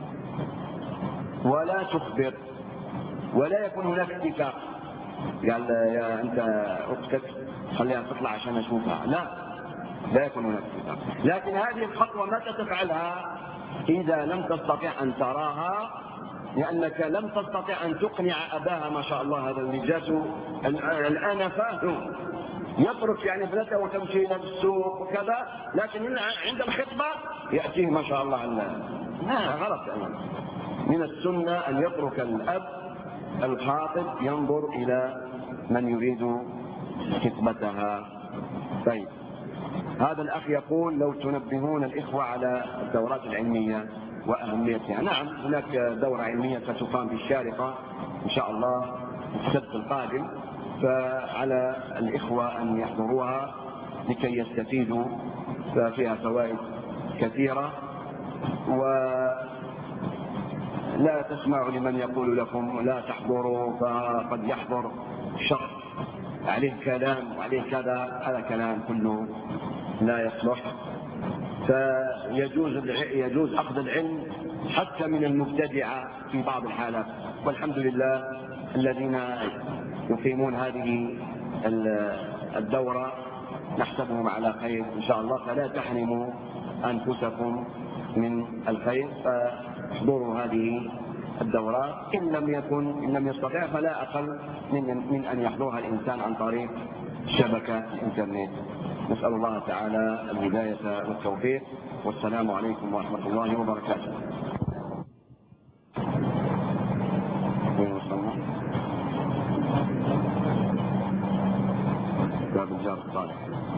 ولا تخبر، ولا يكون هناك اتفاق قال يا أنت أختك خليها تطلع عشان أشوفها، لا لا يكون هناك اتفاق. لكن هذه الخطوة متى تفعلها؟ إذا لم تستطع أن تراها، لأنك لم تستطع أن تقنع أباها. ما شاء الله هذا الرجال الآن فاهم يترك يعني ابنته وتمشي إلى السوق وكذا، لكن عند الخطبة يأتيه ما شاء الله لا غلط. يعني من السنة أن يترك الأب الخاطب ينظر إلى من يريد خطبتها. طيب، هذا الأخ يقول لو تنبهون الإخوة على الدورات العلمية وأهميتها. نعم، هناك دورة علمية ستقام في الشارقة إن شاء الله السبت القادم، فعلى الإخوة أن يحضروها لكي يستفيدوا، ففيها فوائد كثيرة. ولا تسمعوا لمن يقول لكم لا تحضروا، فقد يحضر شخص عليه كلام وعليه كذا، هذا كلام كله لا يصلح. فيجوز يجوز أخذ العلم حتى من المبتدعة في بعض الحالات، والحمد لله الذين يقيمون هذه الدورة نحسبهم على خير إن شاء الله، فلا تحرموا أنفسكم من الخير، فاحضروا هذه الدورات. إن لم يكن إن لم يستطع فلا أقل من, من أن يحضرها الإنسان عن طريق شبكة الإنترنت. نسأل الله تعالى الهداية والتوفيق، والسلام عليكم ورحمة الله وبركاته. باب الجار الصالح.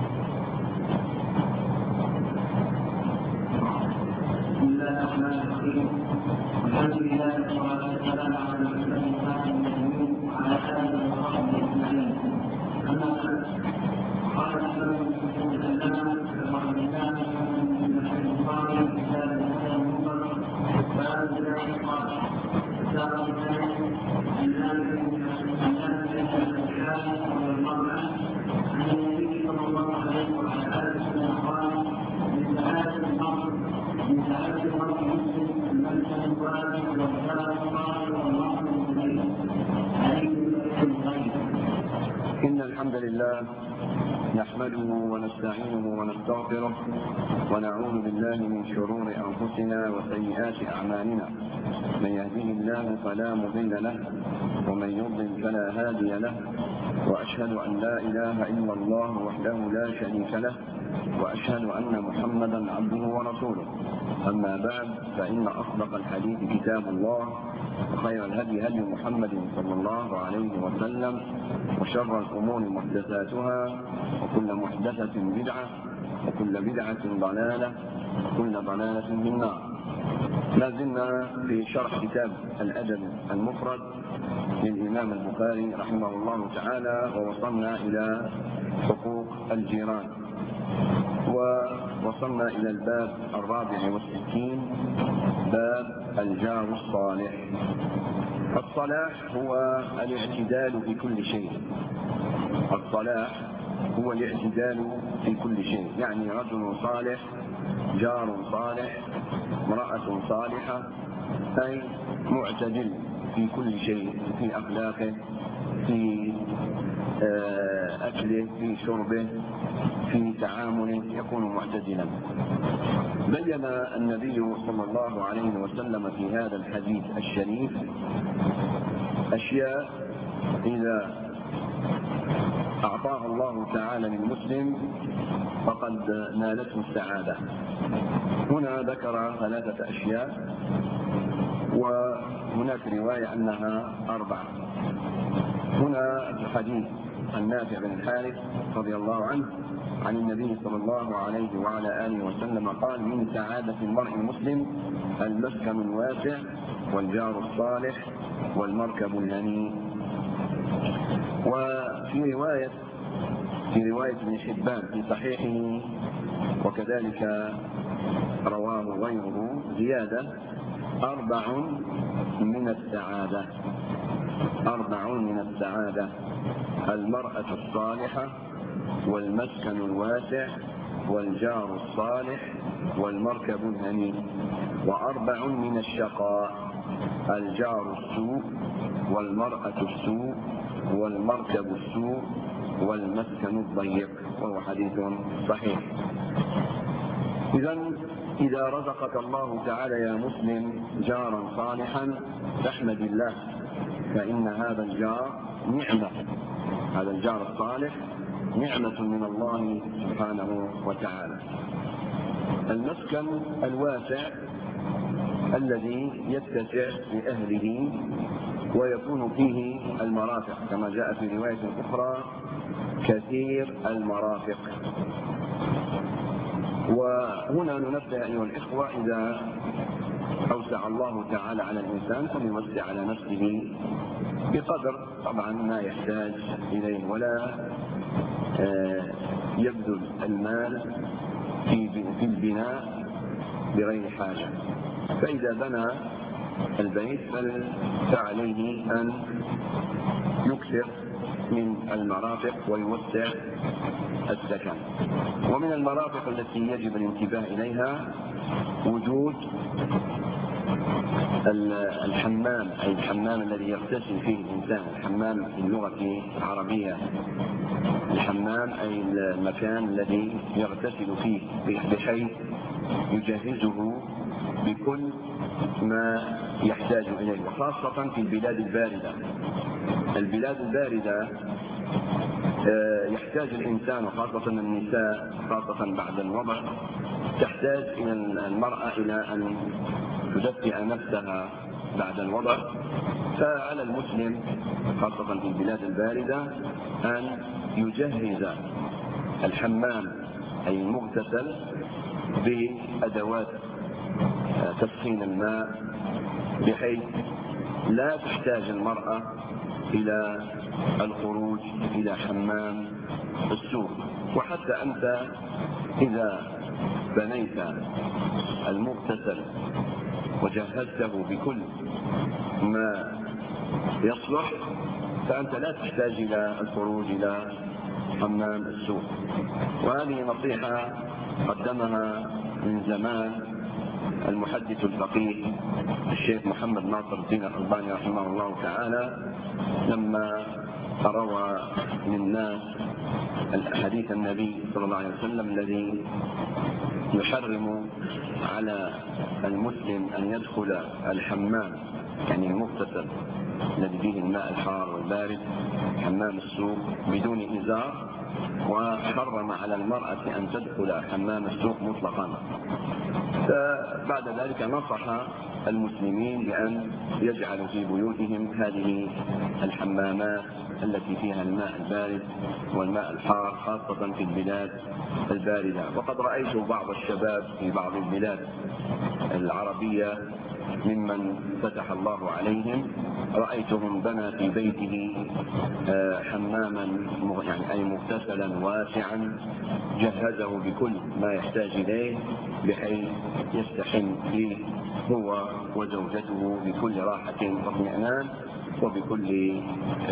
بسم الله الرحمن الرحيم. الحمد لله والصلاة والسلام على رسول الله المسلمين وعلى آله وصحبه أجمعين. أما بعد، قال الإمام ابن العلامة رحمه الله في البخاري كتاب الهدى المنكر باب الجار الصالح. الدار الثاني عن مالك بن الحارث رضي الله عنه عن النبي صلى الله عليه وعلى آله وسلم قال: من سعادة المرء من سعادة المرء مسلم الملك الوالد والجار الصالح والله إليه عليه بالخير. إن الحمد لله نحمده ونستعينه ونستغفره ونعوذ بالله من شرور أنفسنا وسيئات أعمالنا. من يهده الله فلا مضل له ومن يضلل فلا هادي له، وأشهد أن لا إله إلا الله وحده لا شريك له، وأشهد أن محمدا عبده ورسوله. أما بعد، فإن أصدق الحديث كتاب الله، وخير الهدي هدي محمد صلى الله عليه وسلم، وشر الأمور محدثاتها، وكل محدثة بدعة، وكل بدعة ضلالة وكل ضلالة في النار. ما زلنا في شرح كتاب الأدب المفرد للإمام البخاري رحمه الله تعالى، ووصلنا إلى حقوق الجيران، ووصلنا إلى الباب الرابع والستين، باب الجار الصالح. الصلاح هو الاعتدال في كل شيء. الصلاح هو الاعتدال في كل شيء، يعني رجل صالح، جار صالح، امرأة صالحة، أي معتدل في كل شيء، في أخلاقه، في أكله، في شربه، في تعامله، يكون معتدلا. بين النبي صلى الله عليه وسلم في هذا الحديث الشريف أشياء إذا أعطاها الله تعالى للمسلم فقد نالته السعادة. هنا ذكر ثلاثة أشياء، وهناك رواية أنها أربعة. هنا الحديث عن نافع بن الحارث رضي الله عنه عن النبي صلى الله عليه وعلى آله وسلم قال: من سعادة المرء المسلم المسكن الواسع والجار الصالح والمركب الهنيء. وفي رواية في رواية ابن حبان في صحيحه وكذلك رواه غيره زيادة: أربع من السعادة أربع من السعادة المرأة الصالحة والمسكن الواسع والجار الصالح والمركب الهنيء. وأربع من الشقاء: الجار السوء والمرأة السوء والمركب السوء والمسكن الضيق. وهو حديث صحيح. إذن إذا رزقك الله تعالى يا مسلم جارا صالحا فاحمد الله، فإن هذا الجار نعمة، هذا الجار الصالح نعمة من الله سبحانه وتعالى. المسكن الواسع الذي يتسع لأهله ويكون فيه المرافق، كما جاء في رواية أخرى: كثير المرافق. وهنا ننبه أيها الإخوة، إذا أوسع الله تعالى على الإنسان فليوسع على نفسه بقدر طبعا ما يحتاج إليه، ولا يبذل المال في البناء بغير حاجة. فإذا بنى البيت فعليه أن يكثر من المرافق ويوسع السكن. ومن المرافق التي يجب الانتباه إليها وجود الحمام، أي الحمام الذي يغتسل فيه الإنسان. الحمام في اللغة العربية الحمام أي المكان الذي يغتسل فيه، بحيث يجهزه بكل ما يحتاج إليه، وخاصة في البلاد الباردة. البلاد الباردة يحتاج الإنسان، وخاصة النساء، خاصة بعد الوضع، تحتاج إلى المرأة إلى أن تدفئ نفسها بعد الوضع. فعلى المسلم خاصة في البلاد الباردة أن يجهز الحمام أي المغتسل بأدوات تسخين الماء، بحيث لا تحتاج المرأة إلى الخروج إلى حمام السوق. وحتى أنت إذا بنيت المغتسل وجهزته بكل ما يصلح فأنت لا تحتاج إلى الخروج إلى حمام السوق. وهذه نصيحة قدمها من زمان المحدث الفقيه الشيخ محمد ناصر الدين الألباني رحمه الله تعالى، لما روى للناس حديث النبي صلى الله عليه وسلم الذي يحرم على المسلم أن يدخل الحمام، يعني المغتسل الذي فيه الماء الحار والبارد، حمام السوق، بدون إزار، وحرم على المرأة أن تدخل حمام السوق مطلقا. فبعد ذلك نصح المسلمين بأن يجعلوا في بيوتهم هذه الحمامات التي فيها الماء البارد والماء الحار، خاصة في البلاد الباردة. وقد رأيت بعض الشباب في بعض البلاد العربية ممن فتح الله عليهم، رأيتهم بنى في بيته حماما يعني أي مغتسلا واسعا، جهزه بكل ما يحتاج إليه بحيث يستحم فيه هو وزوجته بكل راحة واطمئنان وبكل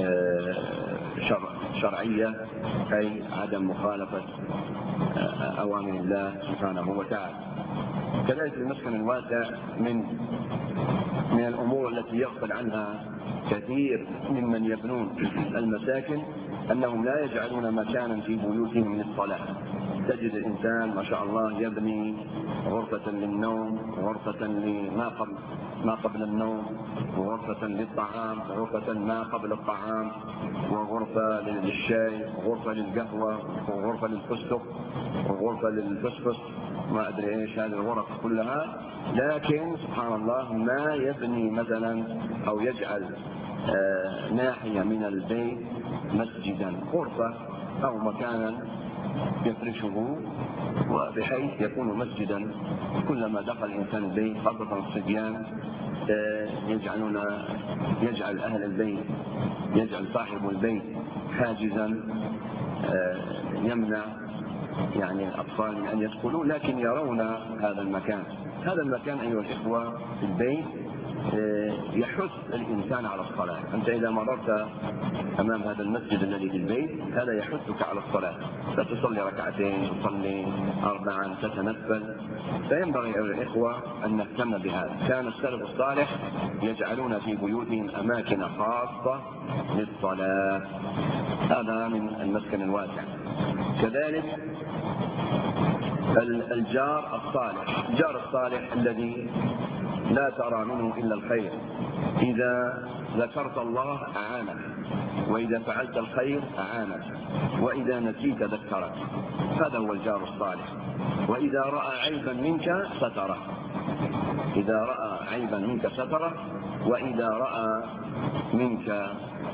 شرعية، أي عدم مخالفة أوامر الله سبحانه وتعالى. كذلك المسكن الواسع من من الأمور التي يغفل عنها كثير ممن يبنون المساكن أنهم لا يجعلون مكانا في بيوتهم للصلاة. تجد الإنسان ما شاء الله يبني غرفة للنوم، غرفة لما قبل ما قبل النوم، وغرفة للطعام، وغرفة ما قبل الطعام، وغرفة للشاي، وغرفة للقهوة، وغرفة للفستق، وغرفة للفسفس، ما أدري إيش هذه الغرف كلها. لكن سبحان الله ما يبني مثلا أو يجعل آه ناحية من البيت مسجدا، غرفة أو مكانا يفرشه وبحيث يكون مسجدا. كلما دخل الإنسان البيت خاصة الصبيان يجعلون يجعل أهل البيت يجعل صاحب البيت حاجزا يمنع يعني الأطفال من أن يدخلوا، لكن يرون هذا المكان. هذا المكان أيها الإخوة في البيت يحث الإنسان على الصلاة. أنت إذا مررت أمام هذا المسجد الذي في البيت هذا يحثك على الصلاة، فتصلي ركعتين، تصلي أربعا، تتنفل. فينبغي أيها الإخوة أن نهتم بهذا. كان السلف الصالح يجعلون في بيوتهم أماكن خاصة للصلاة. هذا من المسكن الواسع. كذلك الجار الصالح، الجار الصالح الذي لا ترى منه إلا الخير، إذا ذكرت الله أعانك، وإذا فعلت الخير أعانك، وإذا نسيت ذكرك. هذا هو الجار الصالح. وإذا رأى عيبا منك ستره، إذا رأى عيبا منك ستره، وإذا رأى منك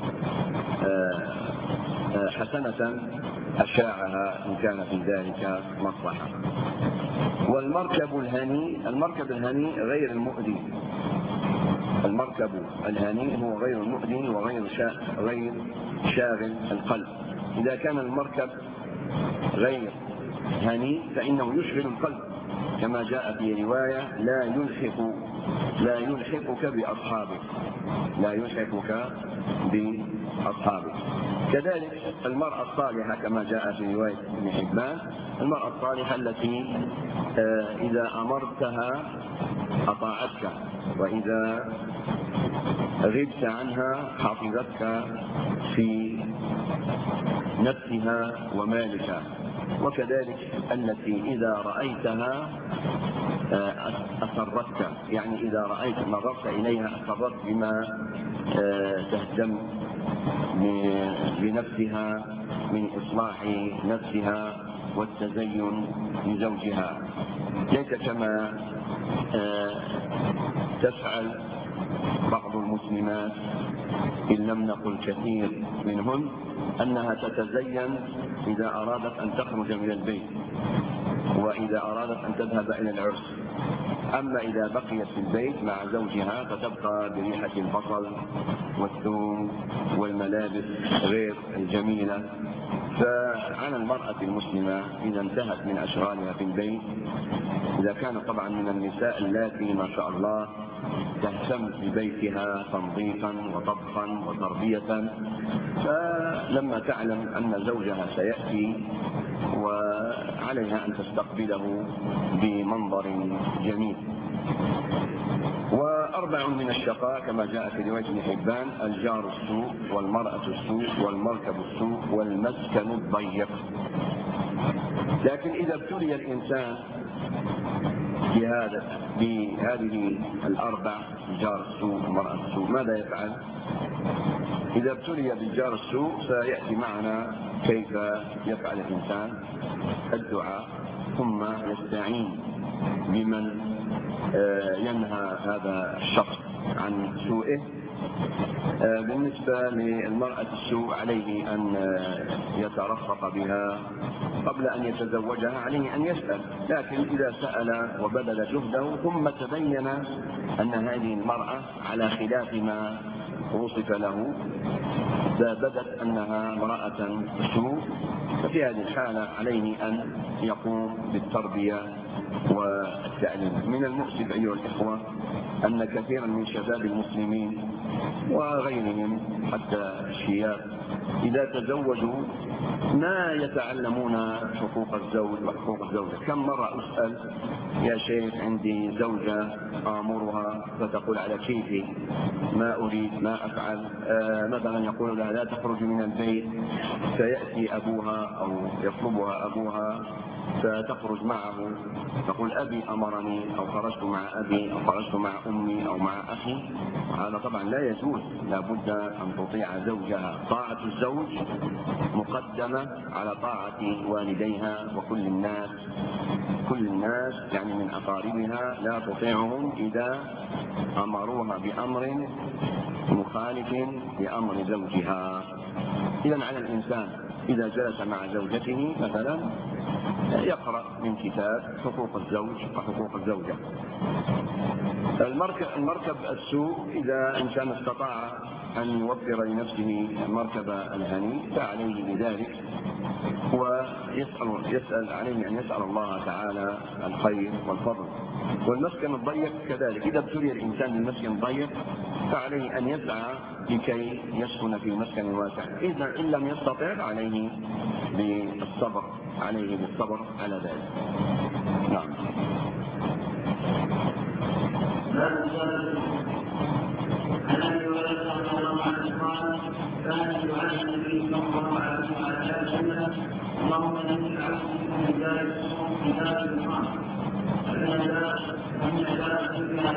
حسنة أشاعها إن كان في ذلك مصلحة. والمركب الهني، المركب الهني غير المؤذي. المركب الهني هو غير المؤذي وغير شا... غير شاغل القلب. إذا كان المركب غير هني فإنه يشغل القلب، كما جاء في رواية لا يلحق لا يلحقك بأصحابك، لا يلحقك بأصحابك. كذلك المرأة الصالحة كما جاء في رواية ابن حبان، المرأة الصالحة التي إذا أمرتها أطاعتك، وإذا غبت عنها حفظتك في نفسها ومالك. وكذلك التي إذا رأيتها أسرتك، يعني إذا رأيت نظرت إليها أسرت بما تهتم بنفسها من إصلاح نفسها والتزين لزوجها، ليس كما تفعل بعض المسلمات إن لم نقل كثير منهن، أنها تتزين إذا أرادت أن تخرج من البيت وإذا أرادت أن تذهب إلى العرس. أما إذا بقيت في البيت مع زوجها فتبقى بريحة البصل والثوم والملابس غير الجميلة. فعلى المرأة المسلمة إذا انتهت من أشغالها في البيت، إذا كانت طبعا من النساء اللاتي ما شاء الله تهتم ببيتها تنظيفا وطبخا وتربية، فلما تعلم أن زوجها سيأتي وعليها أن تستقبله بمنظر جميل. وأربع من الشقاء كما جاء في رواية ابن حبان: الجار السوء، والمرأة السوء، والمركب السوء، والمسكن الضيق. لكن إذا ابتلي الإنسان بهذا بهذه الأربع، الجار السوء والمرأة السوء، ماذا يفعل؟ إذا ابتلي بالجار السوء سيأتي معنا كيف يفعل الإنسان: الدعاء، ثم يستعين بمن ينهى هذا الشخص عن سوءه. بالنسبة للمرأة السوء عليه أن يترفق بها قبل أن يتزوجها، عليه أن يسأل، لكن إذا سأل وبذل جهده ثم تبين أن هذه المرأة على خلاف ما وصف له، بدت أنها امرأة سوء، ففي هذه الحالة عليه أن يقوم بالتربية والتعليم. من المؤسف أيها الإخوة أن كثيرا من شباب المسلمين وغيرهم حتى الشياب إذا تزوجوا ما يتعلمون حقوق الزوج وحقوق الزوجة. كم مرة أسأل يا شيخ عندي زوجة آمرها فتقول على كيفي، ما أريد ما أفعل، آه مثلا يقول لها لا تخرج من البيت، فيأتي أبوها أو يطلبها أبوها فتخرج معه، تقول أبي أمرني، أو خرجت مع أبي، أو خرجت مع أمي أو مع أخي. هذا طبعا لا يجوز، لا بد أن تطيع زوجها. طاعة الزوج مقدمة على طاعة والديها وكل الناس، كل الناس يعني من أقاربها لا تطيعهم إذا أمروها بأمر مخالف لأمر زوجها. إذن على الإنسان إذا جلس مع زوجته مثلا يقرأ من كتاب حقوق الزوج وحقوق الزوجة. المركب, المركب السوء إذا إنسان استطاع أن يوفر لنفسه مركب الهني فعليه بذلك، ويسأل يسأل عليه أن يسأل الله تعالى الخير والفضل. والمسكن الضيق كذلك، إذا ابتلي الإنسان بالمسكن الضيق فعليه أن يسعى لكي يسكن في مسكن واسع. إذا إن لم يستطع عليه بالصبر، عليه بالصبر على ذلك. نعم. عن ابي هريره رضي الله عنه قال كان يعلم النبي صلى الله عليه وسلم اللهم اني اعوذ بك من دار السوء في دار القران فان دار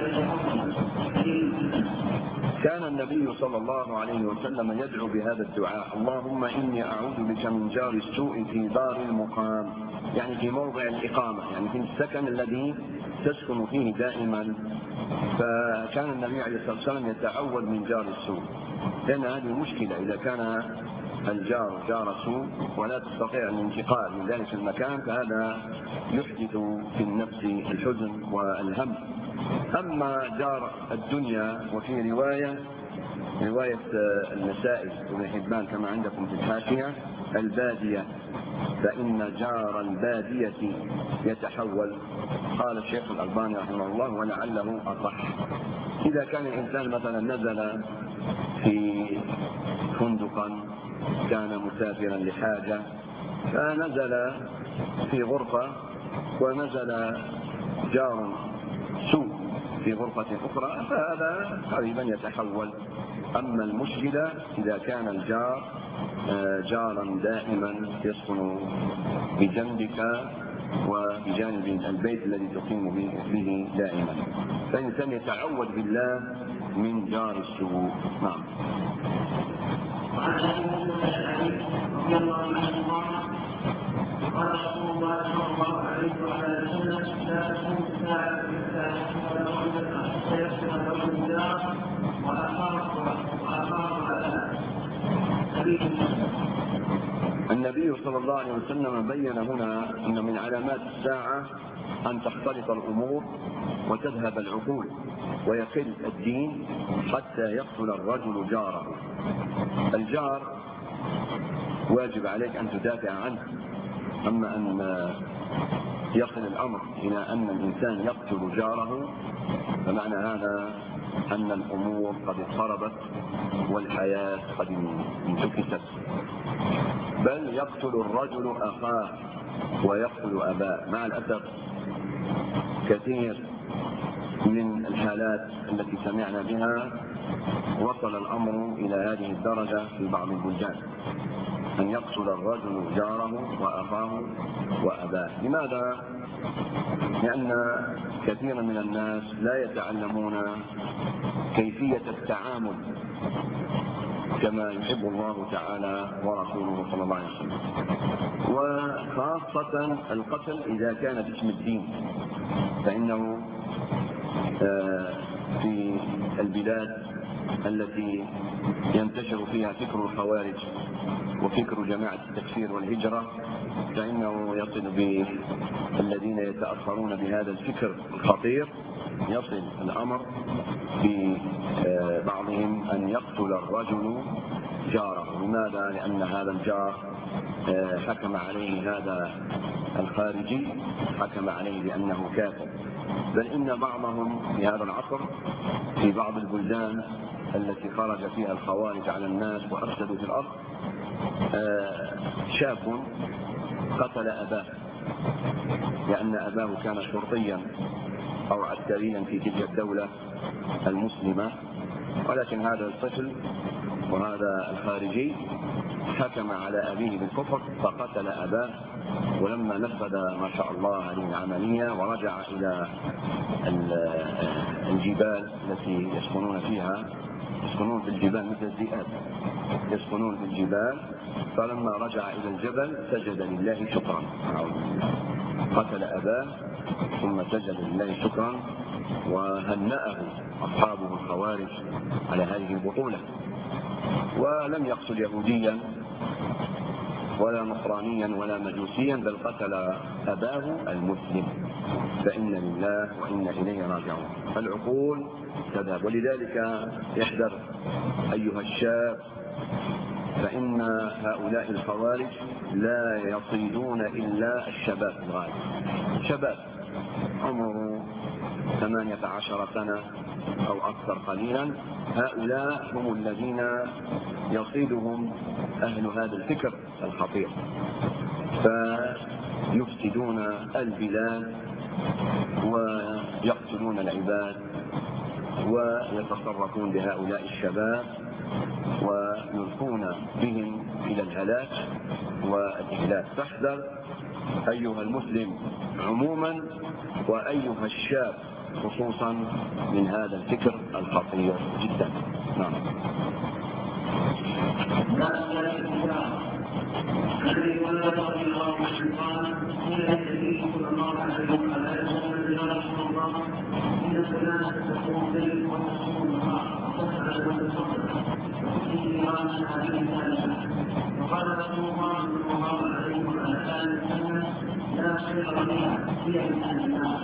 كان النبي صلى الله عليه وسلم يدعو بهذا الدعاء: اللهم إني أعوذ بك من جار السوء في دار المقام، يعني في موضع الإقامة، يعني في السكن الذي تسكن فيه دائما. فكان النبي عليه الصلاة والسلام يتعوذ من جار السوء، لأن هذه مشكلة إذا كان الجار جار سوء ولا تستطيع الانتقال من ذلك المكان، فهذا يحدث في النفس الحزن والهم. أما جار الدنيا، وفي رواية رواية النسائي وابن حبان كما عندكم في الحاشية: البادية، فإن جار البادية يتحول. قال الشيخ الألباني رحمه الله ولعله أصح. إذا كان الإنسان مثلا نزل في فندقا، كان مسافرا لحاجة فنزل في غرفة ونزل جار سوء في غرفة أخرى، فهذا قريبا يتحول. أما المشكلة إذا كان الجار جارا دائما يسكن بجنبك وبجانب البيت الذي تقيم به دائما، فالإنسان يتعوذ بالله من جار السوء. نعم. وعن ابي موسى رضي الله عنه قال رسول الله صلى الله عليه وسلم: لا تكون الساعه حتى يحصل الرجل الدار واخاه النبي صلى الله عليه وسلم بين هنا أن من علامات الساعة أن تختلط الأمور وتذهب العقول ويقل الدين حتى يقتل الرجل جاره. الجار واجب عليك أن تدافع عنه، أما أن يصل الأمر إلى أن الإنسان يقتل جاره فمعنى هذا أن الأمور قد اضطربت والحياة قد انتكست. بل يقتل الرجل أخاه ويقتل أباه. مع الأسف كثير من الحالات التي سمعنا بها وصل الأمر إلى هذه الدرجة في بعض البلدان، أن يقتل الرجل جاره وأخاه وأباه. لماذا؟ لأن كثيرا من الناس لا يتعلمون كيفية التعامل كما يحب الله تعالى ورسوله صلى الله عليه وسلم، وخاصة القتل إذا كان باسم الدين، فإنه في البلاد التي ينتشر فيها فكر الخوارج وفكر جماعة التكفير والهجرة، فإنه يصل بالذين يتأثرون بهذا الفكر الخطير، يصل الأمر ببعضهم أن يقتل الرجل جاره. لماذا؟ لأن هذا الجار حكم عليه هذا الخارجي، حكم عليه بأنه كافر. بل إن بعضهم في هذا العصر في بعض البلدان التي خرج فيها الخوارج على الناس وأفسدوا في الأرض، شاب قتل أباه لأن أباه كان شرطيا أو عسكريا في تلك الدولة المسلمة، ولكن هذا الطفل وهذا الخارجي حكم على أبيه بالكفر فقتل أباه. ولما نفذ ما شاء الله هذه العملية ورجع إلى الجبال التي يسكنون فيها، يسكنون في الجبال مثل الذئاب، يسكنون في الجبال، فلما رجع إلى الجبل سجد لله شكرا، قتل أباه ثم سجد لله شكرا، وهنأه أصحابه الخوارج على هذه البطولة. ولم يقتل يهوديا ولا نصرانيا ولا مجوسيا، بل قتل أباه المسلم. فإن لله وإنا إليه راجعون. العقول تذهب، ولذلك يحذر أيها الشاب، فإن هؤلاء الخوارج لا يصيدون إلا الشباب الغالب، شباب عمره ثمانية عشر سنة أو أكثر قليلا، هؤلاء هم الذين يصيدهم أهل هذا الفكر الخطير، فيفسدون البلاد ويقتلون العباد ويتصرفون بهؤلاء الشباب ويلقون بهم إلى الهلاك والإهلاك. فاحذر أيها المسلم عموما وأيها الشاب خصوصا من هذا الفكر الخطير جدا. نعم. وقال رسول الله صلى الله عليه وسلم: لا خير فيها هي من اهل النار.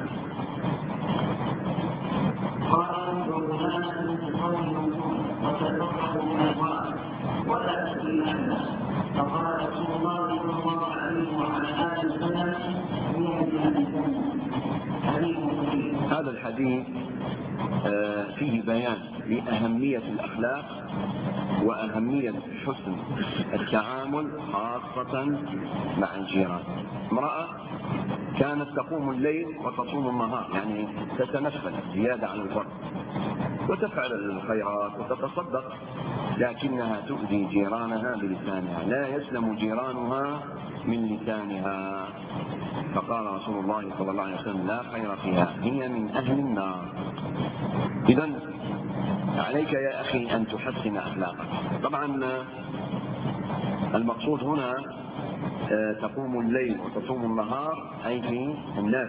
قال وفلان من قوم يوسف وتلقه من الوعد ولا تسلم اهله. فقال رسول الله صلى الله عليه وعلى اله وسلم: هي من اهل الجنه. هذا الحديث فيه بيان لأهمية الأخلاق وأهمية حسن التعامل خاصة مع الجيران. امرأة كانت تقوم الليل وتصوم النهار، يعني تتنفل زيادة عن الفرض وتفعل الخيرات وتتصدق، لكنها تؤذي جيرانها بلسانها، لا يسلم جيرانها من لسانها. فقال رسول الله صلى الله عليه وسلم: لا خير فيها هي من أهل النار. إذن عليك يا أخي أن تحسن أخلاقك. طبعا المقصود هنا تقوم الليل وتصوم النهار أي في الناس،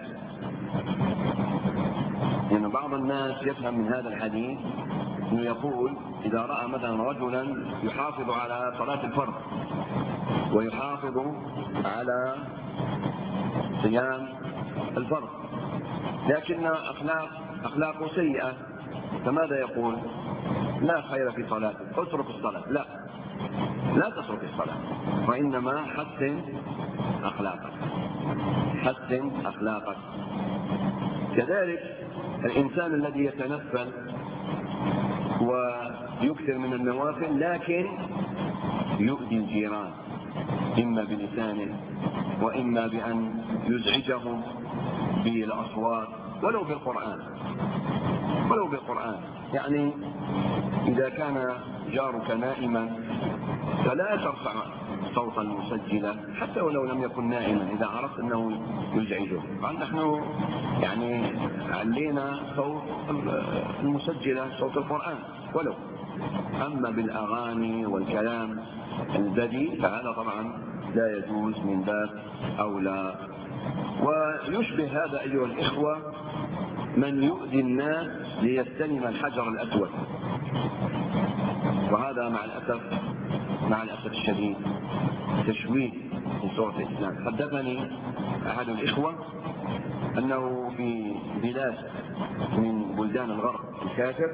لأن يعني بعض الناس يفهم من هذا الحديث أنه يقول إذا رأى مثلا رجلا يحافظ على صلاة الفرض ويحافظ على صيام الفرض لكن أخلاق أخلاقه سيئة، فماذا يقول؟ لا خير في صلاتك، اترك الصلاة. لا، لا تترك الصلاة، وإنما حسن أخلاقك، حسن أخلاقك. كذلك الإنسان الذي يتنفل ويكثر من النوافل لكن يؤذي الجيران، إما بلسانه وإما بأن يزعجهم بالأصوات ولو بالقرآن، ولو بالقرآن. يعني إذا كان جارك نائما فلا ترفع صوتا مسجلا حتى ولو لم يكن نائما إذا عرفت أنه يزعجه. نحن يعني علينا صوت المسجلة صوت القرآن ولو. أما بالأغاني والكلام البذيء فهذا طبعا لا يجوز من باب أولى. ويشبه هذا أيها الإخوة من يؤذي الناس ليستلم الحجر الأسود. وهذا مع الأسف مع الأسف الشديد تشويه في صورة الإسلام. حدثني أحد الإخوة أنه في بلاد من بلدان الغرب الكافر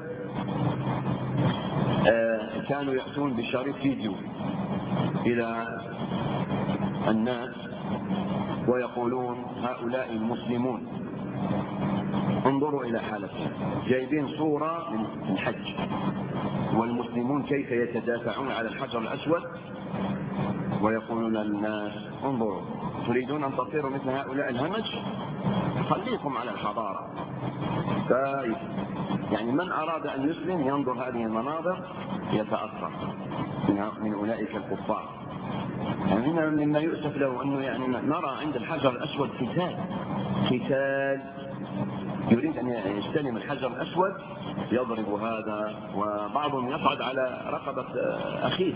كانوا يأتون بشريط فيديو إلى الناس ويقولون هؤلاء المسلمون انظروا إلى حالتهم، جايبين صورة من الحج والمسلمون كيف يتدافعون على الحجر الأسود، ويقولون للناس انظروا تريدون أن تصيروا مثل هؤلاء الهمج، خليكم على الحضارة. ف يعني من أراد أن يسلم ينظر هذه المناظر يتأثر من أولئك الكفار. يعني مما يؤسف له أنه يعني نرى عند الحجر الأسود قتال قتال يريد أن يستلم الحجر الأسود يضرب هذا، وبعضهم يصعد على رقبة أخيه.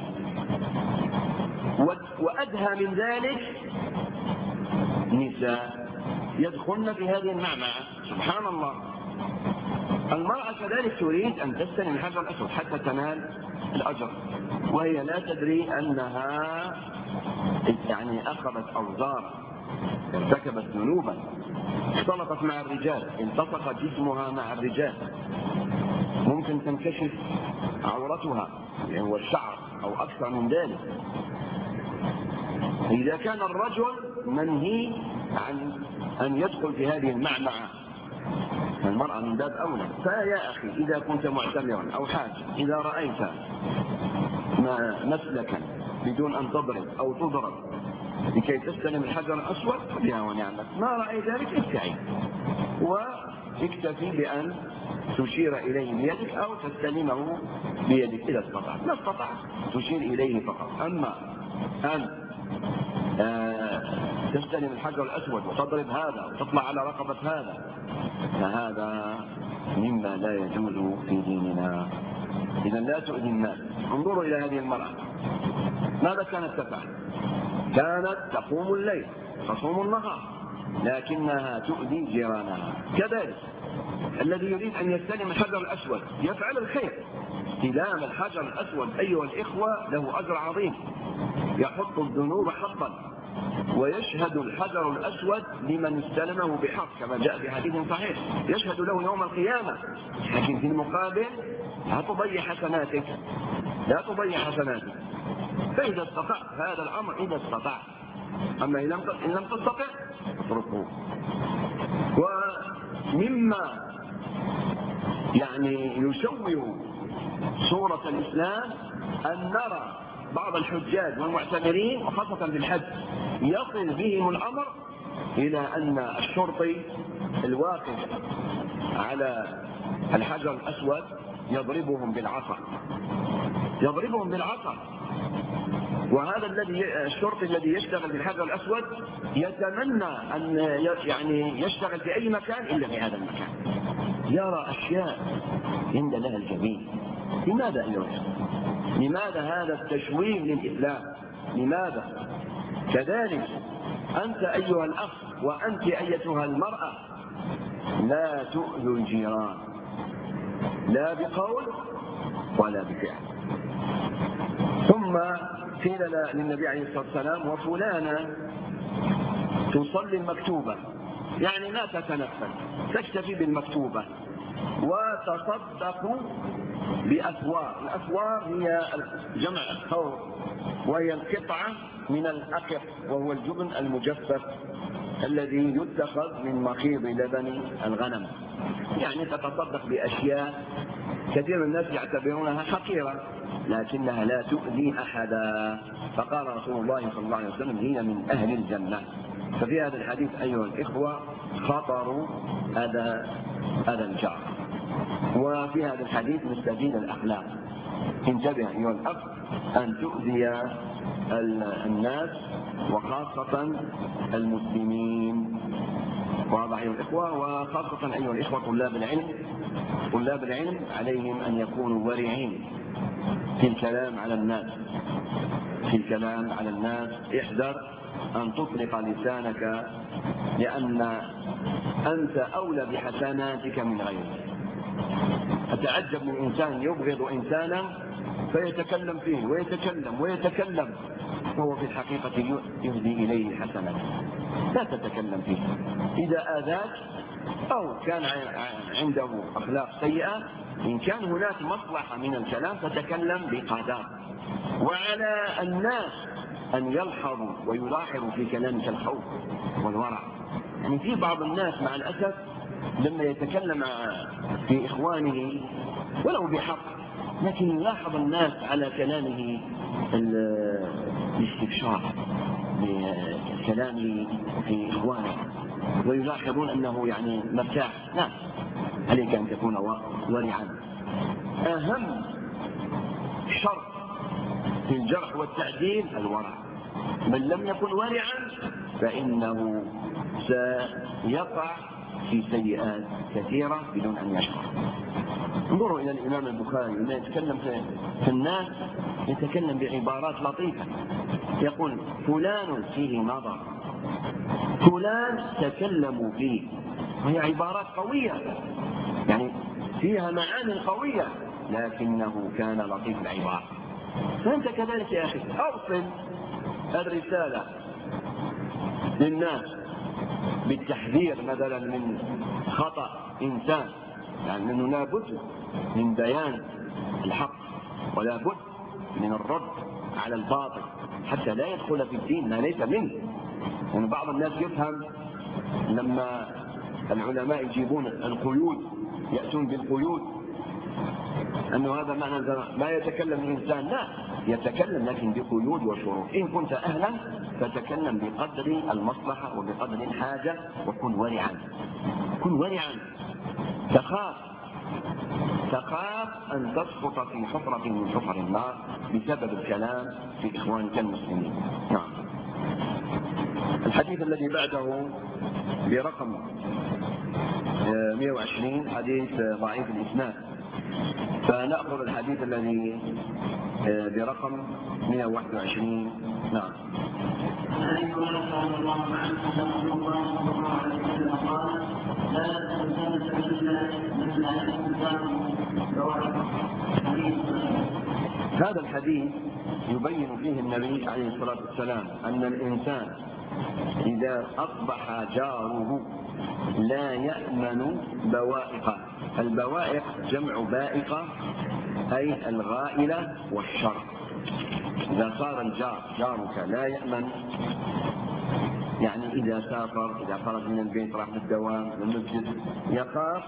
وأدهى من ذلك نساء يدخلن في هذه المعمعة. سبحان الله، المرأة كذلك تريد أن تستلم الحجر الأسود حتى تنال الأجر، وهي لا تدري أنها يعني أخذت أوزارا، ارتكبت ذنوبا، اختلطت مع الرجال، التصق جسمها مع الرجال، ممكن تنكشف عورتها اللي هو الشعر أو أكثر من ذلك. إذا كان الرجل منهي عن أن يدخل في هذه المعمعة، المرأة من باب أولى. فيا أخي إذا كنت معتمرا أو حاج، إذا رأيت مسلكا بدون أن تضرب أو تضرب لكي تستلم الحجر الأسود فبها ونعمت، ما رأي ذلك ابتعد واكتفي بأن تشير إليه بيدك أو تستلمه بيدك إذا استطعت. ما استطعت تشير إليه فقط. أما أن آه تستلم الحجر الأسود وتضرب هذا وتطلع على رقبة هذا فهذا مما لا يجوز في ديننا. إذا لا تؤذي الناس. انظروا إلى هذه المرأة ماذا كانت تفعل؟ كانت تقوم الليل تصوم النهار، لكنها تؤذي جيرانها. كذلك الذي يريد أن يستلم الحجر الأسود يفعل الخير. استلام الحجر الأسود أيها الإخوة له أجر عظيم، يحط الذنوب حقا، ويشهد الحجر الأسود لمن استلمه بحق كما جاء في حديث صحيح، يشهد له يوم القيامة. لكن في المقابل لا تضيع حسناتك، لا تضيع حسناتك. فإذا استطعت هذا الأمر إذا استطعت، أما إن لم تستطع اتركه. ومما يعني يشوه صورة الإسلام أن نرى بعض الحجاج والمعتمرين وخاصة في الحج يصل بهم الأمر إلى أن الشرطي الواقف على الحجر الأسود يضربهم بالعصا، يضربهم بالعصا. وهذا الذي الشرطي الذي يشتغل في الحجر الأسود يتمنى أن يعني يشتغل في أي مكان إلا في هذا المكان، يرى أشياء عند لها الجميل. لماذا أيها؟ لماذا هذا التشويه للإسلام؟ لماذا؟ كذلك أنت أيها الأخ وأنت أيتها المرأة لا تؤذوا الجيران لا بقول ولا بفعل. ثم قيل للنبي عليه الصلاة والسلام وفلانة تصلي المكتوبة، يعني لا تتنفل، تكتفي بالمكتوبة، وتصدق بأثوار. الأثوار هي جمع الثور، وهي القطعة من الأقط، وهو الجبن المجفف الذي يتخذ من مخيض لبن الغنم. يعني تتصدق بأشياء كثير من الناس يعتبرونها حقيرة لكنها لا تؤذي أحدا. فقال رسول الله صلى الله عليه وسلم هي من أهل الجنة. ففي هذا الحديث أيها الإخوة خطر أذى أذى الجار. وفي هذا الحديث نستفيد الأخلاق. انتبه أيها الأخ أن تؤذي الناس وخاصة المسلمين. واضح أيها الإخوة؟ وخاصة أيها الإخوة طلاب العلم، طلاب العلم عليهم أن يكونوا ورعين في الكلام على الناس، في الكلام على الناس. احذر أن تطلق لسانك، لأن أنت أولى بحسناتك من غيرك. أتعجب من إنسان يبغض إنسانا فيتكلم فيه ويتكلم ويتكلم وهو في الحقيقة يهدي إليه الحسنات. لا تتكلم فيه. إذا آذاك أو كان عنده أخلاق سيئة، إن كان هناك مصلحة من الكلام فتكلم بقدر. وعلى الناس أن يلحظوا ويلاحظوا في كلامك الخوف والورع. يعني في بعض الناس مع الأسف لما يتكلم في إخوانه ولو بحق، لكن يلاحظ الناس على كلامه الاستبشار بكلامه في إخوانه ويلاحظون أنه يعني مرتاح. لا، عليك أن تكون ورعا. أهم شرط في الجرح والتعديل الورع. من لم يكن ورعا فإنه سيقع في سيئات كثيرة بدون أن يشعر. انظروا إلى الإمام البخاري لما يتكلم في الناس يتكلم بعبارات لطيفة، يقول فلان فيه نظر، فلان تكلموا فيه، وهي عبارات قوية يعني فيها معاني قوية، لكنه كان لطيف العبارة. فأنت كذلك يا أخي أوصل الرسالة للناس بالتحذير مثلا من خطأ إنسان، يعني أنه لا بد من بيان الحق ولا بد من الرد على الباطل حتى لا يدخل في الدين ما ليس منه. يعني بعض الناس يفهم لما العلماء يجيبون القيود يأتون بالقيود أنه هذا معنى ما يتكلم الإنسان. لا، يتكلم لكن بقيود وشروط. إن كنت أهلا فتكلم بقدر المصلحة وبقدر الحاجة، وكن ورعا. كن ورعا. تخاف تخاف أن تسقط في حفرة من حفر النار بسبب الكلام في إخوانك المسلمين. نعم. الحديث الذي بعده برقم مئة وعشرين حديث ضعيف الإسناد، فنأخذ الحديث الذي برقم مئة وواحد وعشرين. نعم. هذا الحديث يبين فيه النبي عليه الصلاة والسلام أن الإنسان إذا أصبح جاره لا يأمن بوائقه. البوائق جمع بائقة أي الغائلة والشر. إذا صار الجار جارك لا يأمن، يعني إذا سافر، إذا خرج من البيت راح للدوام للمسجد، يخاف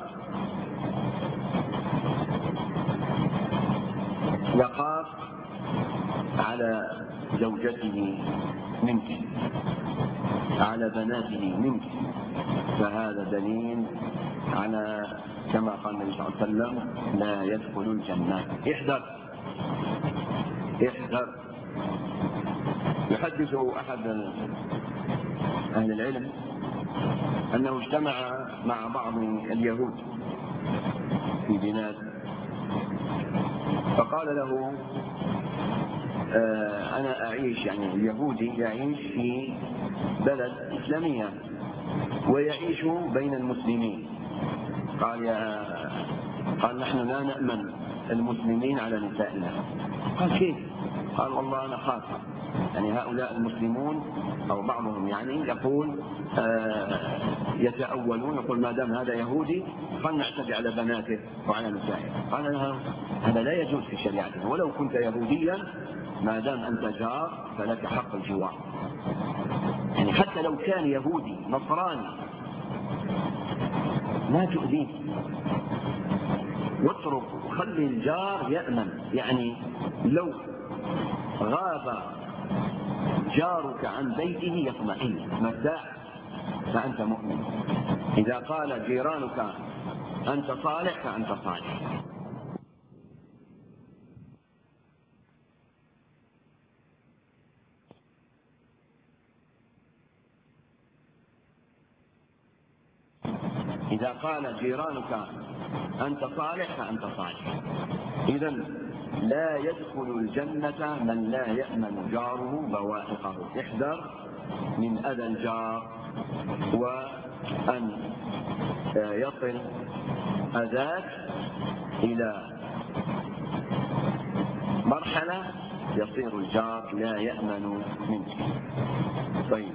يخاف على زوجته منك، على بناته منك. فهذا دليل على كما قال النبي صلى الله عليه وسلم لا يدخل الجنة. احذر احذر. يحدث أحد أهل العلم أنه اجتمع مع بعض اليهود في بلاد، فقال له آه أنا أعيش، يعني اليهودي يعيش في بلد إسلامية ويعيش بين المسلمين. قال يا قال نحن لا نأمن المسلمين على نسائنا. قال كيف؟ قال والله أنا خاف، يعني هؤلاء المسلمون أو بعضهم يعني يقول آه يتأولون، يقول ما دام هذا يهودي فلنعتدي على بناته وعلى نسائه. قال هذا لا يجوز في شريعتنا، ولو كنت يهوديا ما دام أنت جار فلك حق الجوار. يعني حتى لو كان يهودي نصراني لا تؤذيه، واترك وخلي الجار يأمن. يعني لو غاب جارك عن بيته يطمئن مرتاح فأنت مؤمن. إذا قال جيرانك أنت صالح فأنت صالح. إذا قال جيرانك أنت صالح فأنت صالح. إذن لا يدخل الجنة من لا يأمن جاره بوائقه. احذر من أذى الجار أن يصل أذاك إلى مرحلة يصير الجار لا يأمن منه. طيب،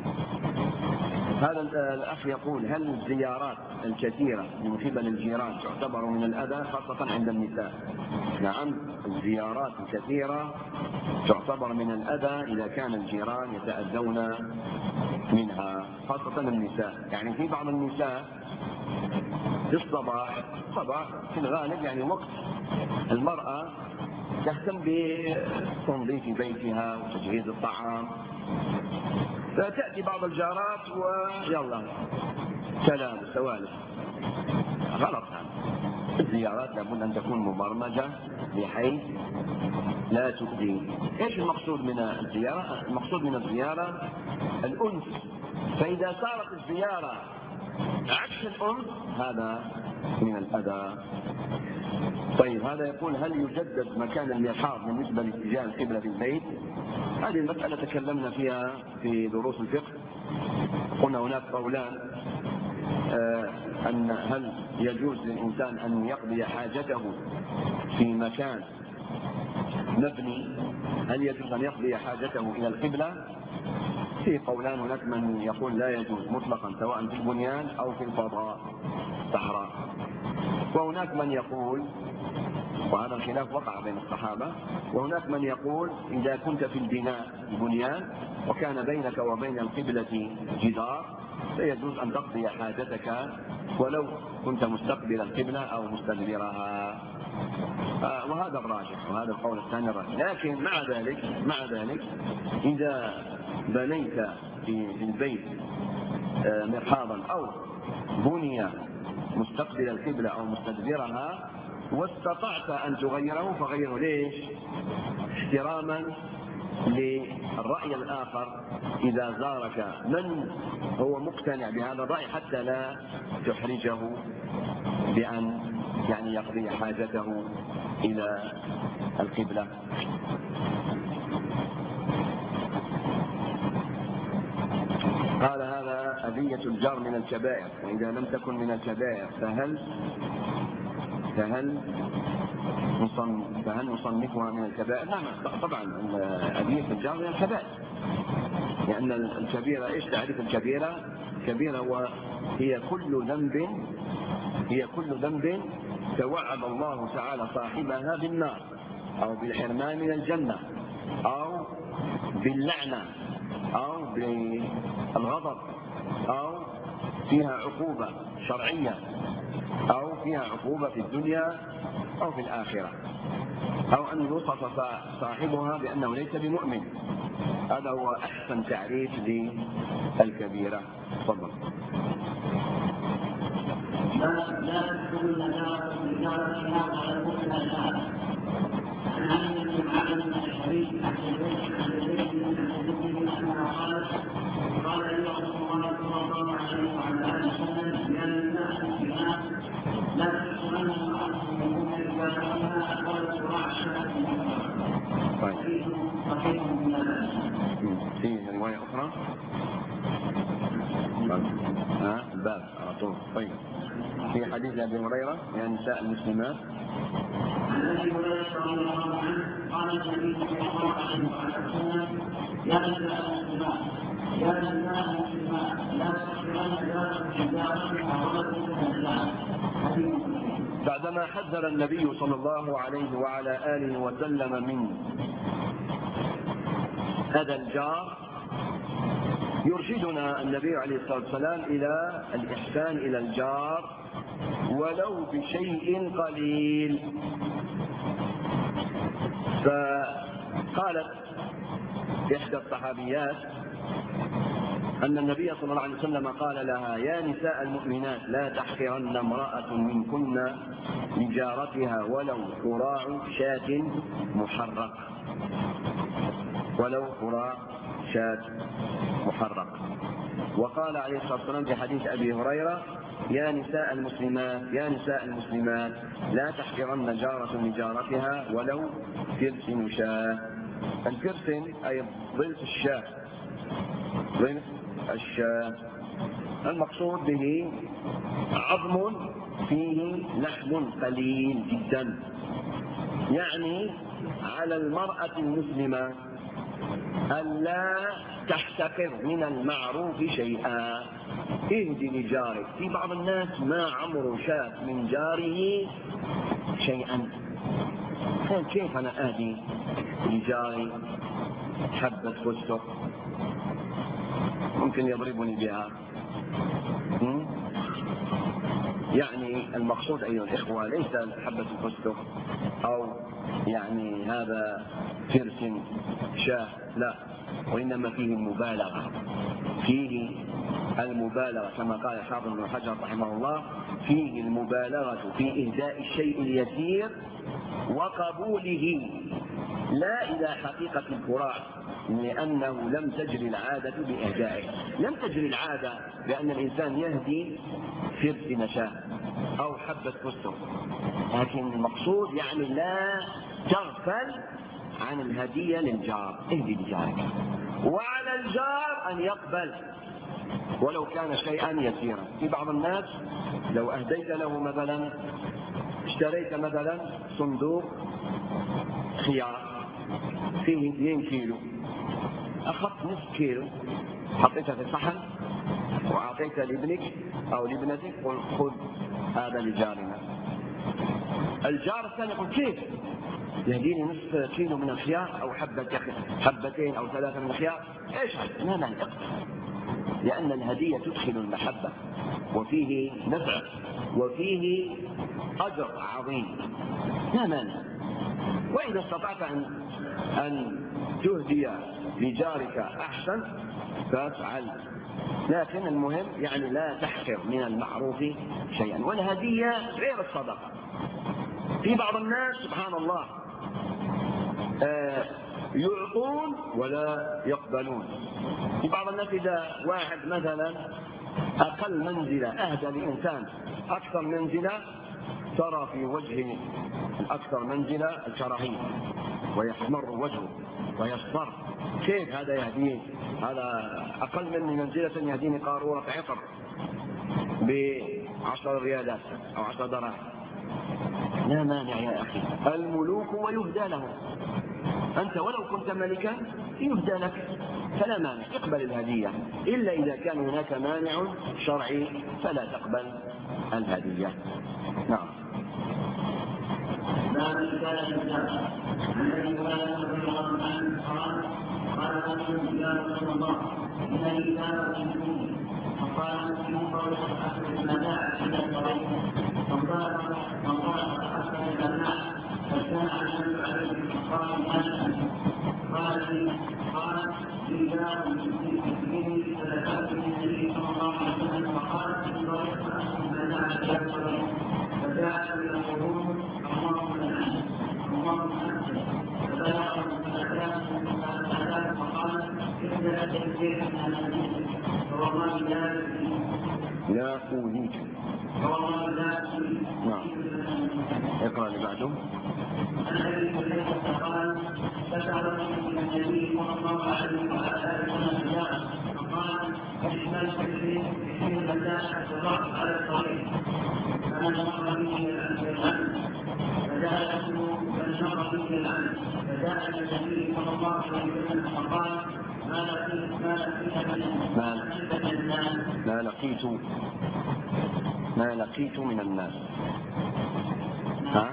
هذا الأخ يقول: هل الزيارات الكثيرة من قبل الجيران تعتبر من الأذى خاصة عند النساء؟ نعم، الزيارات الكثيرة تعتبر من الأذى إذا كان الجيران يتأذون منها، خاصة النساء. يعني في بعض النساء في الصباح صباح في الغالب يعني وقت المرأة تهتم بتنظيف بيتها وتجهيز الطعام، فتأتي بعض الجارات ويلا كلام سوالف. غلط هذا. الزيارات لابد أن تكون مبرمجة بحيث لا تؤذي. ايش المقصود من الزيارة؟ المقصود من الزيارة الأنس، فإذا صارت الزيارة عكس الأنس هذا من الأذى. طيب، هذا يقول: هل يجدد مكان المرحاض بالنسبة لاتجاه القبلة في البيت؟ هذه المسألة تكلمنا فيها في دروس الفقه. قلنا هناك قولان: آه أن هل يجوز للإنسان أن يقضي حاجته في مكان مبني، هل يجوز أن يقضي حاجته إلى القبلة؟ في قولان، هناك من يقول لا يجوز مطلقا سواء في البنيان أو في الفضاء الصحراء، وهناك من يقول، وهذا الخلاف وقع بين الصحابة، وهناك من يقول إذا كنت في البناء البنيان وكان بينك وبين القبلة جدار فيجوز أن تقضي حاجتك ولو كنت مستقبل القبلة أو مستدبرها. آه وهذا الراجح، وهذا القول الثاني الراجح. لكن مع ذلك مع ذلك إذا بنيت في البيت آه مرحاضا أو بني مستقبل القبلة أو مستدبرها واستطعت أن تغيره فغيره. ليش؟ احتراما للرأي الآخر إذا زارك من هو مقتنع بهذا الرأي، حتى لا تحرجه بأن يعني يقضي حاجته إلى القبلة. قال: هذا أذية الجار من الكبائر، وإذا لم تكن من الكبائر فهل فهل فهل نصنفها من الكبائر؟ نعم طبعا، أذية الجار من الكبائر، لأن الكبيرة ايش تعريف الكبيرة؟ الكبيرة هو هي كل ذنب هي كل ذنب توعد الله تعالى صاحبها بالنار أو بالحرمان من الجنة أو باللعنة أو بالغضب أو فيها عقوبة شرعية أو فيها عقوبة في الدنيا أو في الآخرة، أو أن يوصف صاحبها بأنه ليس بمؤمن. هذا هو أحسن تعريف للكبيرة. تفضل. لا لا تدخل النجارة في النجارة على المسلم النار. عن علي بن عبد الحريث عن البيت عن البيت من أنها قالت: قال لي رسول الله صلى الله عليه وعلى آله وسلم: يا نساء المسلمات لا تدخلن امرأة منكن إذا دخلنا قالت رعشة حديث صحيح من ذلك. في رواية أخرى ها الباب على طول. طيب، في حديث أبي هريرة: يا نساء المسلمات. عن ابي هريره رضي الله عنه قال النبي صلى الله عليه وسلم: يا نساء المسلمات يا نساء المسلمات لا تحقرن جارة حجارتها ولا تكن. بعدما حذر النبي صلى الله عليه وعلى آله وسلم من أذى الجار، يرشدنا النبي عليه الصلاة والسلام إلى الإحسان إلى الجار ولو بشيء قليل. فقالت إحدى الصحابيات أن النبي صلى الله عليه وسلم قال لها: يا نساء المؤمنات لا تحقرن امرأة منكن لجارتها ولو قراع شاة محرق ولو قراع شاة محرق. وقال عليه الصلاة والسلام في حديث أبي هريرة: يا نساء المسلمات يا نساء المسلمات لا تحقرن جارة لجارتها ولو فرس شاة. الفرس أي ضلف الشاة، ضلف الشاة. المقصود به عظم فيه لحم قليل جدا. يعني على المرأة المسلمة ألا تحتقر من المعروف شيئا. اهدي لجارك. في بعض الناس ما عمره شاف من جاره شيئا. كيف أنا أهدي لجاري حبة فستق ممكن يضربني بها؟ يعني المقصود أيها الإخوة ليس حبة الفستق أو يعني هذا فرس شاه، لا، وإنما فيه المبالغة. فيه المبالغة كما قال الحافظ ابن حجر رحمه الله: فيه المبالغة في إهداء الشيء اليسير وقبوله لا إلى حقيقة الفراق، لأنه لم تجري العادة بإهدائه. لم تجري العادة بأن الإنسان يهدي فرس نشاه أو حبة فستق، لكن المقصود يعني لا تغفل عن الهدية للجار. اهدي لجارك، وعلى الجار أن يقبل ولو كان شيئا يسيرا. في بعض الناس لو أهديت له مثلا، اشتريت مثلا صندوق خيار فيه اثنين كيلو، أخذت نصف كيلو حطيتها في صحن وأعطيتها لابنك أو لابنتك، قل خذ هذا لجارنا. الجار الثاني يقول: كيف يهديني نصف كيلو من الخيار أو حبة حبتين أو ثلاثة من الخيار؟ إيش هذا؟ لا لا اقبل، لأن الهدية تدخل المحبة وفيه نفع وفيه أجر عظيم، لا مانع. وإذا استطعت أن أن تهدي لجارك أحسن فافعل، لكن المهم يعني لا تحقر من المعروف شيئا. والهدية غير الصدقة. في بعض الناس سبحان الله آه يعطون ولا يقبلون. في بعض الناس إذا واحد مثلا أقل منزلة أهدى لإنسان أكثر منزلة ترى في وجه الأكثر منزلة الكراهية ويحمر وجهه ويصفر. كيف هذا يهديه؟ هذا أقل مني منزلة يهديني قارورة عطر بعشر ريالات أو عشر دراهم. لا مانع يا أخي، الملوك ويهدى لهم. أنت ولو كنت ملكا يهدى لك، فلا مانع، اقبل الهدية، إلا إذا كان هناك مانع شرعي فلا تقبل الهدية. نعم. باب رسالة الزكاة. عن ابي هريره رضي الله عنه قال: قال رسول يا رسول الله ان لي دار في فقال مسلم قولك اخذ المتاع الى الطريق فانطلق فانطلق اخذ المتاع فاجتمع الناس عليه فقال: ما قال لي قال لي دار في فذكرت للنبي صلى الله عليه وسلم فقال: انطلق فاخذ المتاع الى الطريق فجاء يقولون: اللهم لعنه اللهم انت فبلغ الزكاه فقال: ابدا تكفير من المدينه فوالله لا لا أوليك. فوالله لا أوليك. نعم. اقرأ اللي بعده. عن ابي هريره قال: فسأل النبي صلى الله عليه وعلى اله وسلم فقال: اشمل تكفير المتاع والرأس على الطريق فمن مر به العنه فجاء يقول من مر به العنه فجاء النبي صلى الله عليه وسلم فقال: ما لقيت ما لقيت من الناس ما لقيت ما لقيت من الناس ها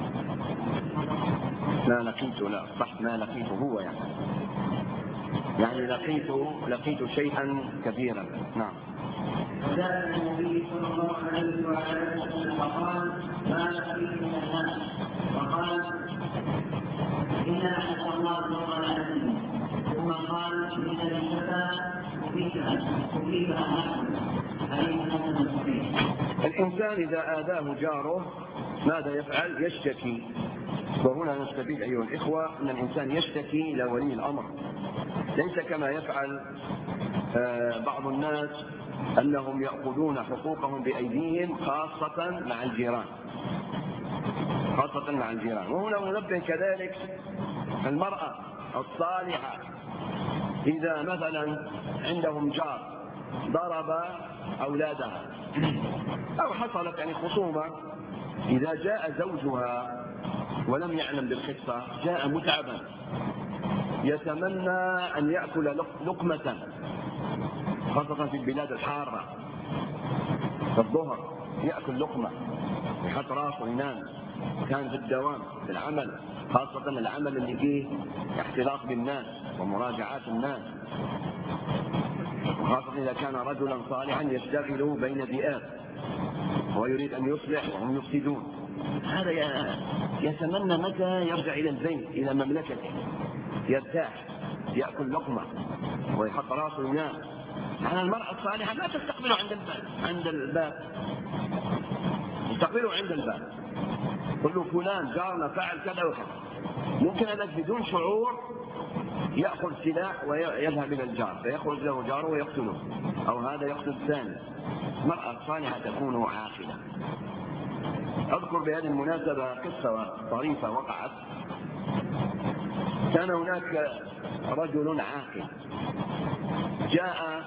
ما لقيت لا صح ما لقيت هو يعني يعني لقيت لقيت شيئا كثيرا. نعم. فجاء النبي صلى الله عليه وعلى وسلم فقال: ما لقيت من الناس فقال: إن أحد الله نور العالمين. ثم قال: إن الشفاء أفيد أفيد أحد عليه حسن صحيح. الإنسان إذا آذاه جاره ماذا يفعل؟ يشتكي. وهنا نستفيد أيها الإخوة أن الإنسان يشتكي إلى ولي الأمر، ليس كما يفعل بعض الناس أنهم يأخذون حقوقهم بأيديهم خاصة مع الجيران خاصة مع الجيران. وهنا ننبه كذلك المرأة الصالحة إذا مثلا عندهم جار ضرب أولادها، أو حصلت يعني خصومة، إذا جاء زوجها ولم يعلم بالقصة جاء متعبا يتمنى أن يأكل لقمة، خاصة في البلاد الحارة في الظهر يأكل لقمة يحط راسه ينام، كان في الدوام في العمل، خاصة العمل اللي فيه اختلاط بالناس ومراجعات الناس، وخاصة إذا كان رجلا صالحا يشتغل بين ذئاب ويريد أن يصلح وهم يفسدون، هذا يتمنى متى يرجع إلى البيت إلى مملكته يرتاح يأكل لقمة ويحط راسه ينام. على المرأة الصالحة لا تستقبله عند الباب، عند الباب تستقبله عند الباب، قل له فلان جارنا فعل كذا وكذا، ممكن أنك بدون شعور يأخذ سلاح ويذهب إلى الجار فيخرج له جاره ويقتله، أو هذا يقتل الثاني. المرأة الصالحة تكون عاقلة. أذكر بهذه المناسبة قصة طريفة وقعت. كان هناك رجل عاقل جاء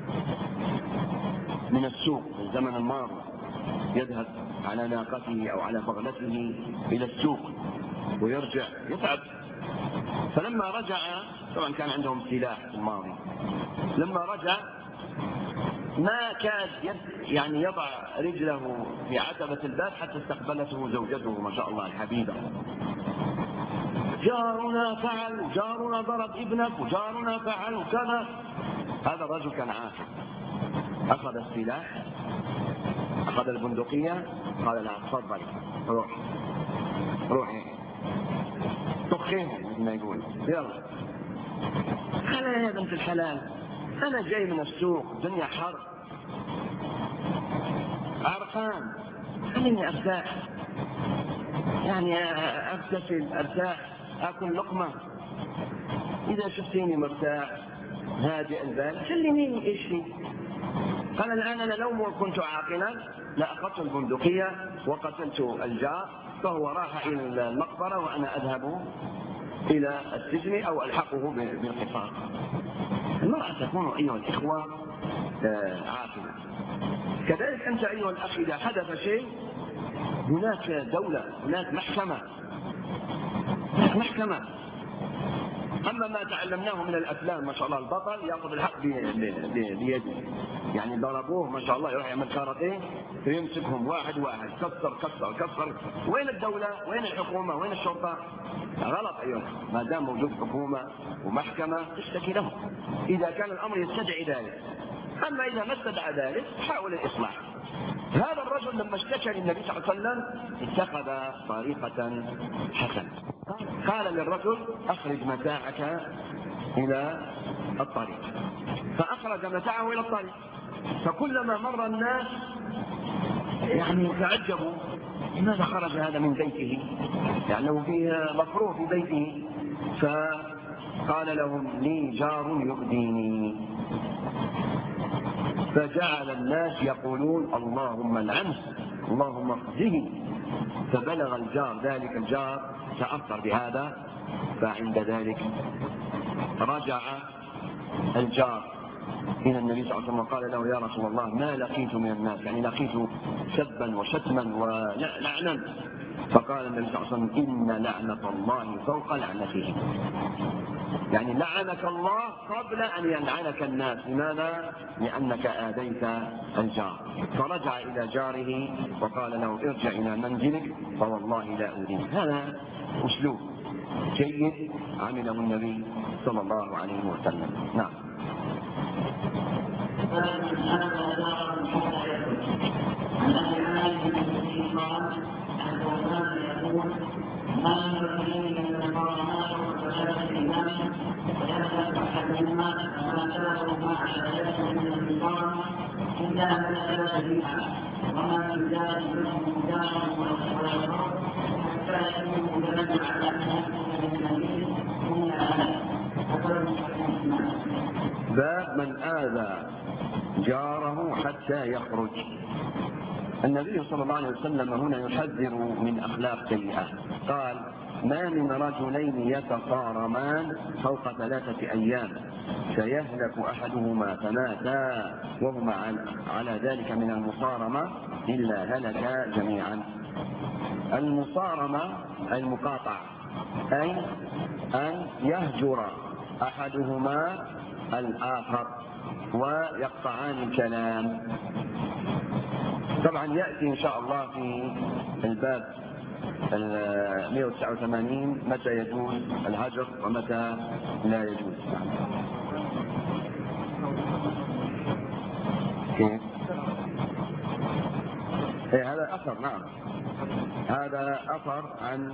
من السوق في الزمن الماضي، يذهب على ناقته أو على بغلته إلى السوق ويرجع يتعب، فلما رجع طبعا كان عندهم سلاح في الماضي، لما رجع ما كاد يعني يضع رجله في عتبة الباب حتى استقبلته زوجته ما شاء الله الحبيبة، جارنا فعل وجارنا ضرب ابنك وجارنا فعل وكذا. هذا الرجل كان عاقل، أخذ السلاح، أخذ البندقية، قال لا تفضل روح روحي طخيهم مثل ما يقول، يلا خلينا يا بنت الحلال، أنا جاي من السوق الدنيا حر عرقان، خليني أرتاح يعني أغتسل أرتاح أكل لقمة، إذا شفتيني مرتاح هادئ البال خليني إيش فيه. قال الآن أنا لو كنت عاقلا لأخذت البندقية وقتلت الجار، فهو راح إلى المقبرة وأنا أذهب إلى السجن أو ألحقه بالقصاص. المرأة تكون أيها الإخوة عاقلة. كذلك أنت أيها الأخ إذا حدث شيء هناك دولة، هناك محكمة، هناك محكمة. أما ما تعلمناه من الأفلام ما شاء الله البطل يأخذ الحق بيده، يعني ضربوه ما شاء الله يروح يعمل كاراتيه فيمسكهم واحد واحد كسر كسر كسر. وين الدولة؟ وين الحكومة؟ وين الشرطة؟ غلط أيها، ما دام موجود حكومة ومحكمة تشتكي لهم إذا كان الأمر يستدعي ذلك، أما إذا ما استدعى ذلك حاول الإصلاح. هذا الرجل لما اشتكى للنبي صلى الله عليه وسلم اتخذ طريقة حسنة، قال للرجل أخرج متاعك إلى الطريق، فأخرج متاعه إلى الطريق، فكلما مر الناس يعني تعجبوا لماذا خرج هذا من بيته، يعني فيه مفروض في بيته، فقال لهم لي جار يؤذيني، فجعل الناس يقولون اللهم لعنه اللهم اخزه، فبلغ الجار ذلك الجار تأثر بهذا، فعند ذلك رجع الجار إلى النبي صلى الله عليه وسلم وقال له يا رسول الله ما لقيت من الناس، يعني لقيت سبا وشتما ولعنا، فقال النبي صلى الله عليه وسلم إن لعنة الله فوق لعنتهم، يعني لعنك الله قبل أن يلعنك الناس. لماذا؟ لأنك آذيت الجار. فرجع إلى جاره وقال له ارجع إلى منزلك فوالله لا أؤذيك. هذا أسلوب جيد عمله النبي صلى الله عليه وسلم. نعم. ما يريد من المقامات وكذلك الإمام ويأخذ أحدهما ما شاءوا مع شهادته من النظام إلا من لا شريعة وما يزال منهم دارا ولا فرق حتى يكون مدلل على أن من النبي من الآلة. باب من آذى جاره حتى يخرج. النبي صلى الله عليه وسلم هنا يحذر من أخلاق سيئة، قال ما من رجلين يتصارمان فوق ثلاثة أيام فيهلك أحدهما فماتا وهما على ذلك من المصارمة إلا هلك جميعا. المصارمة المقاطعة، أي أن يهجر أحدهما الآخر ويقطعان الكلام. طبعا يأتي إن شاء الله في الباب مئة وتسعة وثمانين متى يجوز الهجر ومتى لا يجوز. كيف؟ إيه هذا أثر، نعم هذا أثر عن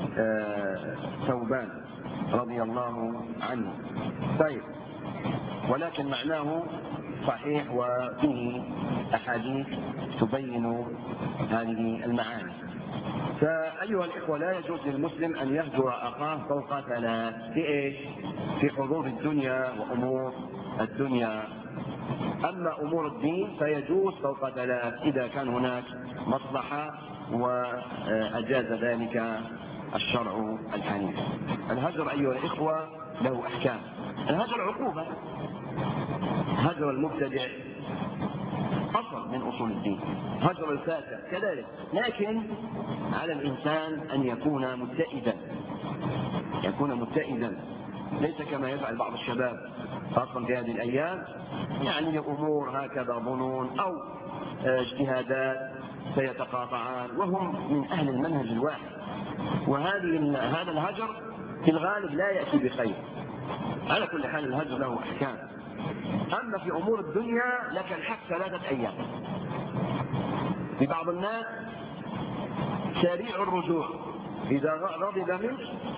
ثوبان رضي الله عنه. طيب، ولكن معناه صحيح وفيه أحاديث تبين هذه المعاني. فأيها الإخوة، لا يجوز للمسلم أن يهجر أخاه فوق ثلاث. في إيش؟ في حظوظ الدنيا وأمور الدنيا. أما أمور الدين فيجوز فوق ثلاث إذا كان هناك مصلحة وأجاز ذلك الشرع الحنيف. الهجر أيها الإخوة له أحكام. الهجر عقوبة، هجر المبتدع أصل من أصول الدين، هجر الفاسق كذلك، لكن على الإنسان أن يكون متئدا، يكون متئدا، ليس كما يفعل بعض الشباب خاصة في هذه الأيام، يعني لأمور هكذا ظنون أو اجتهادات سيتقاطعان وهم من أهل المنهج الواحد. وهذه هذا الهجر في الغالب لا يأتي بخير. على كل حال الهجر له أحكام. أما في أمور الدنيا لك الحق ثلاثة أيام. في بعض الناس سريع الرجوع، إذا غضب منك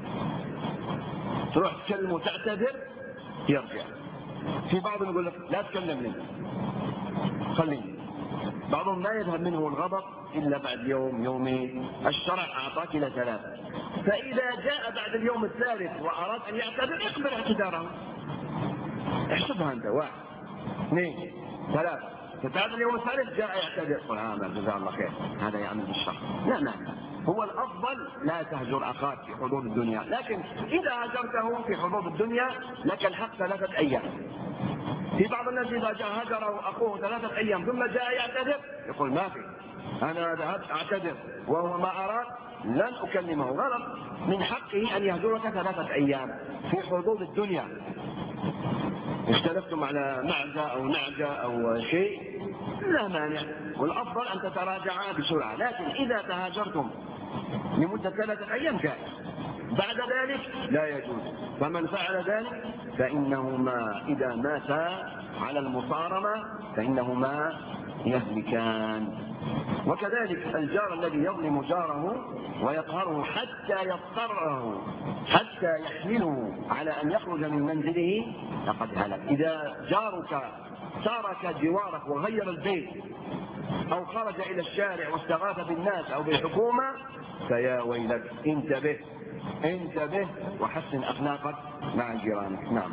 تروح تكلم وتعتذر يرجع. في بعضهم يقول لك لا تكلم منه خليه. بعضهم لا يذهب منه الغضب إلا بعد يوم يومين. الشرع أعطاك إلى ثلاثة، فإذا جاء بعد اليوم الثالث وأراد أن يعتذر اقبل اعتذاره. احسبها أنت، واحد اثنين ثلاثة، فبعد اليوم الثالث جاء يعتذر قل هذا جزاه الله خير، هذا يعمل بالشر. لا لا، هو الأفضل لا تهجر أخاك في حدود الدنيا، لكن إذا هجرته في حدود الدنيا لك الحق ثلاثة أيام. في بعض الناس إذا جاء هجره أخوه ثلاثة أيام ثم جاء يعتذر يقول ما في، أنا ذهبت أعتذر وهو ما أراد لن أكلمه. غلط، من حقه أن يهجرك ثلاثة أيام في حدود الدنيا. اختلفتم على معزة أو نعجة أو شيء لا مانع، والأفضل أن تتراجعا بسرعة. لكن إذا تهاجرتم لمدة ثلاثة أيام جائز، بعد ذلك لا يجوز. فمن فعل ذلك فإنهما إذا ماتا على المصارمة فإنهما يهلكان. وكذلك الجار الذي يظلم جاره ويقهره حتى يضطره حتى يحمله على أن يخرج من منزله فقد هلك. إذا جارك ترك جوارك وغير البيت أو خرج إلى الشارع واستغاث بالناس أو بالحكومة فيا ويلك، انتبه انتبه وحسن أخلاقك مع جيرانك. نعم.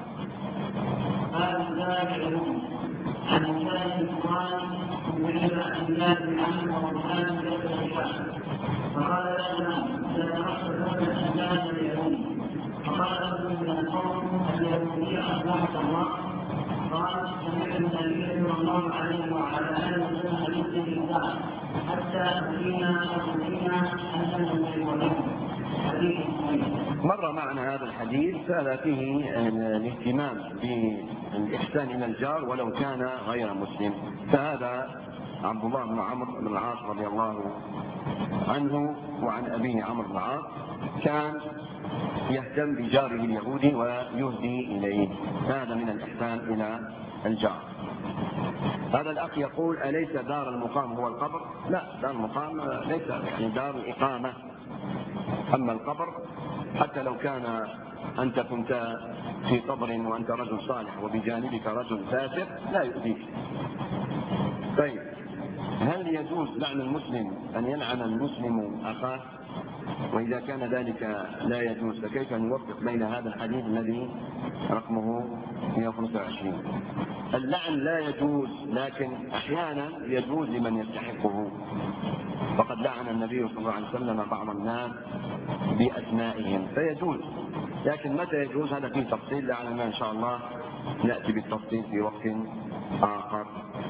عن الله القرآن وعلى الله عنه والقرآن يتبعه فقال لا نعم سيتخصصون الأسباب اليهود. فقال له من القوم اليهودية أصبحت الله. قال سمعت النبي صلى الله عليه وعلى آله وسلم حديث الإنسان حتى أتينا وأتينا أنهم يقولون حديث مر معنا هذا الحديث، فهذا فيه الاهتمام بالإحسان إلى الجار ولو كان غير مسلم. فهذا عبد الله بن عمرو بن العاص رضي الله عنه وعن أبيه عمرو بن العاص كان يهتم بجاره اليهودي ويهدي إليه، هذا من الإحسان إلى الجار. هذا الأخ يقول أليس دار المقام هو القبر؟ لا، دار المقام ليس يعني دار الإقامة. أما القبر حتى لو كان أنت كنت في قبر وأنت رجل صالح وبجانبك رجل فاسق لا يؤذيك. طيب، هل يجوز لعن المسلم أن يلعن المسلم أخاه؟ وإذا كان ذلك لا يجوز فكيف نوفق بين هذا الحديث الذي رقمه مئة وخمسة وعشرين؟ اللعن لا يجوز، لكن أحيانا يجوز لمن يستحقه، فقد لعن النبي صلى الله عليه وسلم بعض الناس بأسمائهم فيجوز، لكن متى يجوز هذا فيه تفصيل، لعلنا إن شاء الله نأتي بالتفصيل في وقت آخر.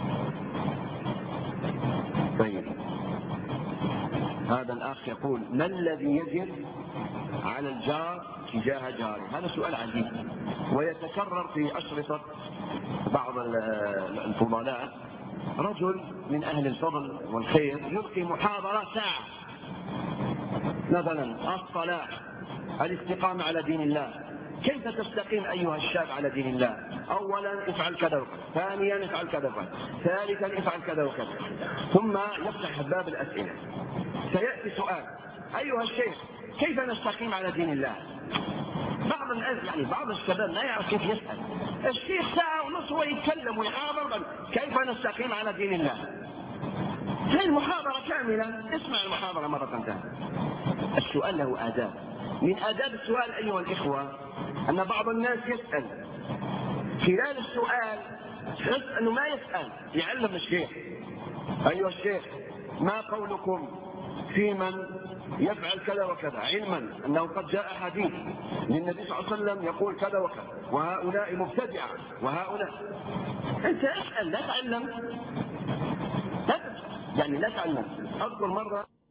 طيب، هذا الأخ يقول: ما الذي يجب على الجار تجاه جاره؟ هذا سؤال عجيب ويتكرر في أشرطة بعض الفضلاء. رجل من أهل الفضل والخير يلقي محاضرة ساعة، مثلا الصلاة، الاستقامة على دين الله، كيف تستقيم أيها الشاب على دين الله؟ أولا افعل كذا وكذا، ثانيا افعل كذا وكذا، ثالثا افعل كذا وكذا، ثم يفتح باب الأسئلة. سيأتي سؤال: أيها الشيخ كيف نستقيم على دين الله؟ بعض الناس يعني بعض الشباب لا يعرف كيف يسأل. الشيخ ساعة ونص هو يتكلم ويحاضر كيف نستقيم على دين الله. هي المحاضرة كاملة، اسمع المحاضرة مرة ثانية. السؤال له آداب. من آداب السؤال أيها الإخوة أن بعض الناس يسأل خلال السؤال يحس أنه ما يسأل، يعلم الشيخ: أيها الشيخ ما قولكم في من يفعل كذا وكذا، علما أنه قد جاء حديث للنبي صلى الله عليه وسلم يقول كذا وكذا، وهؤلاء مبتدعة وهؤلاء. أنت اسأل، لا تعلم، يعني لا تعلم. أذكر مرة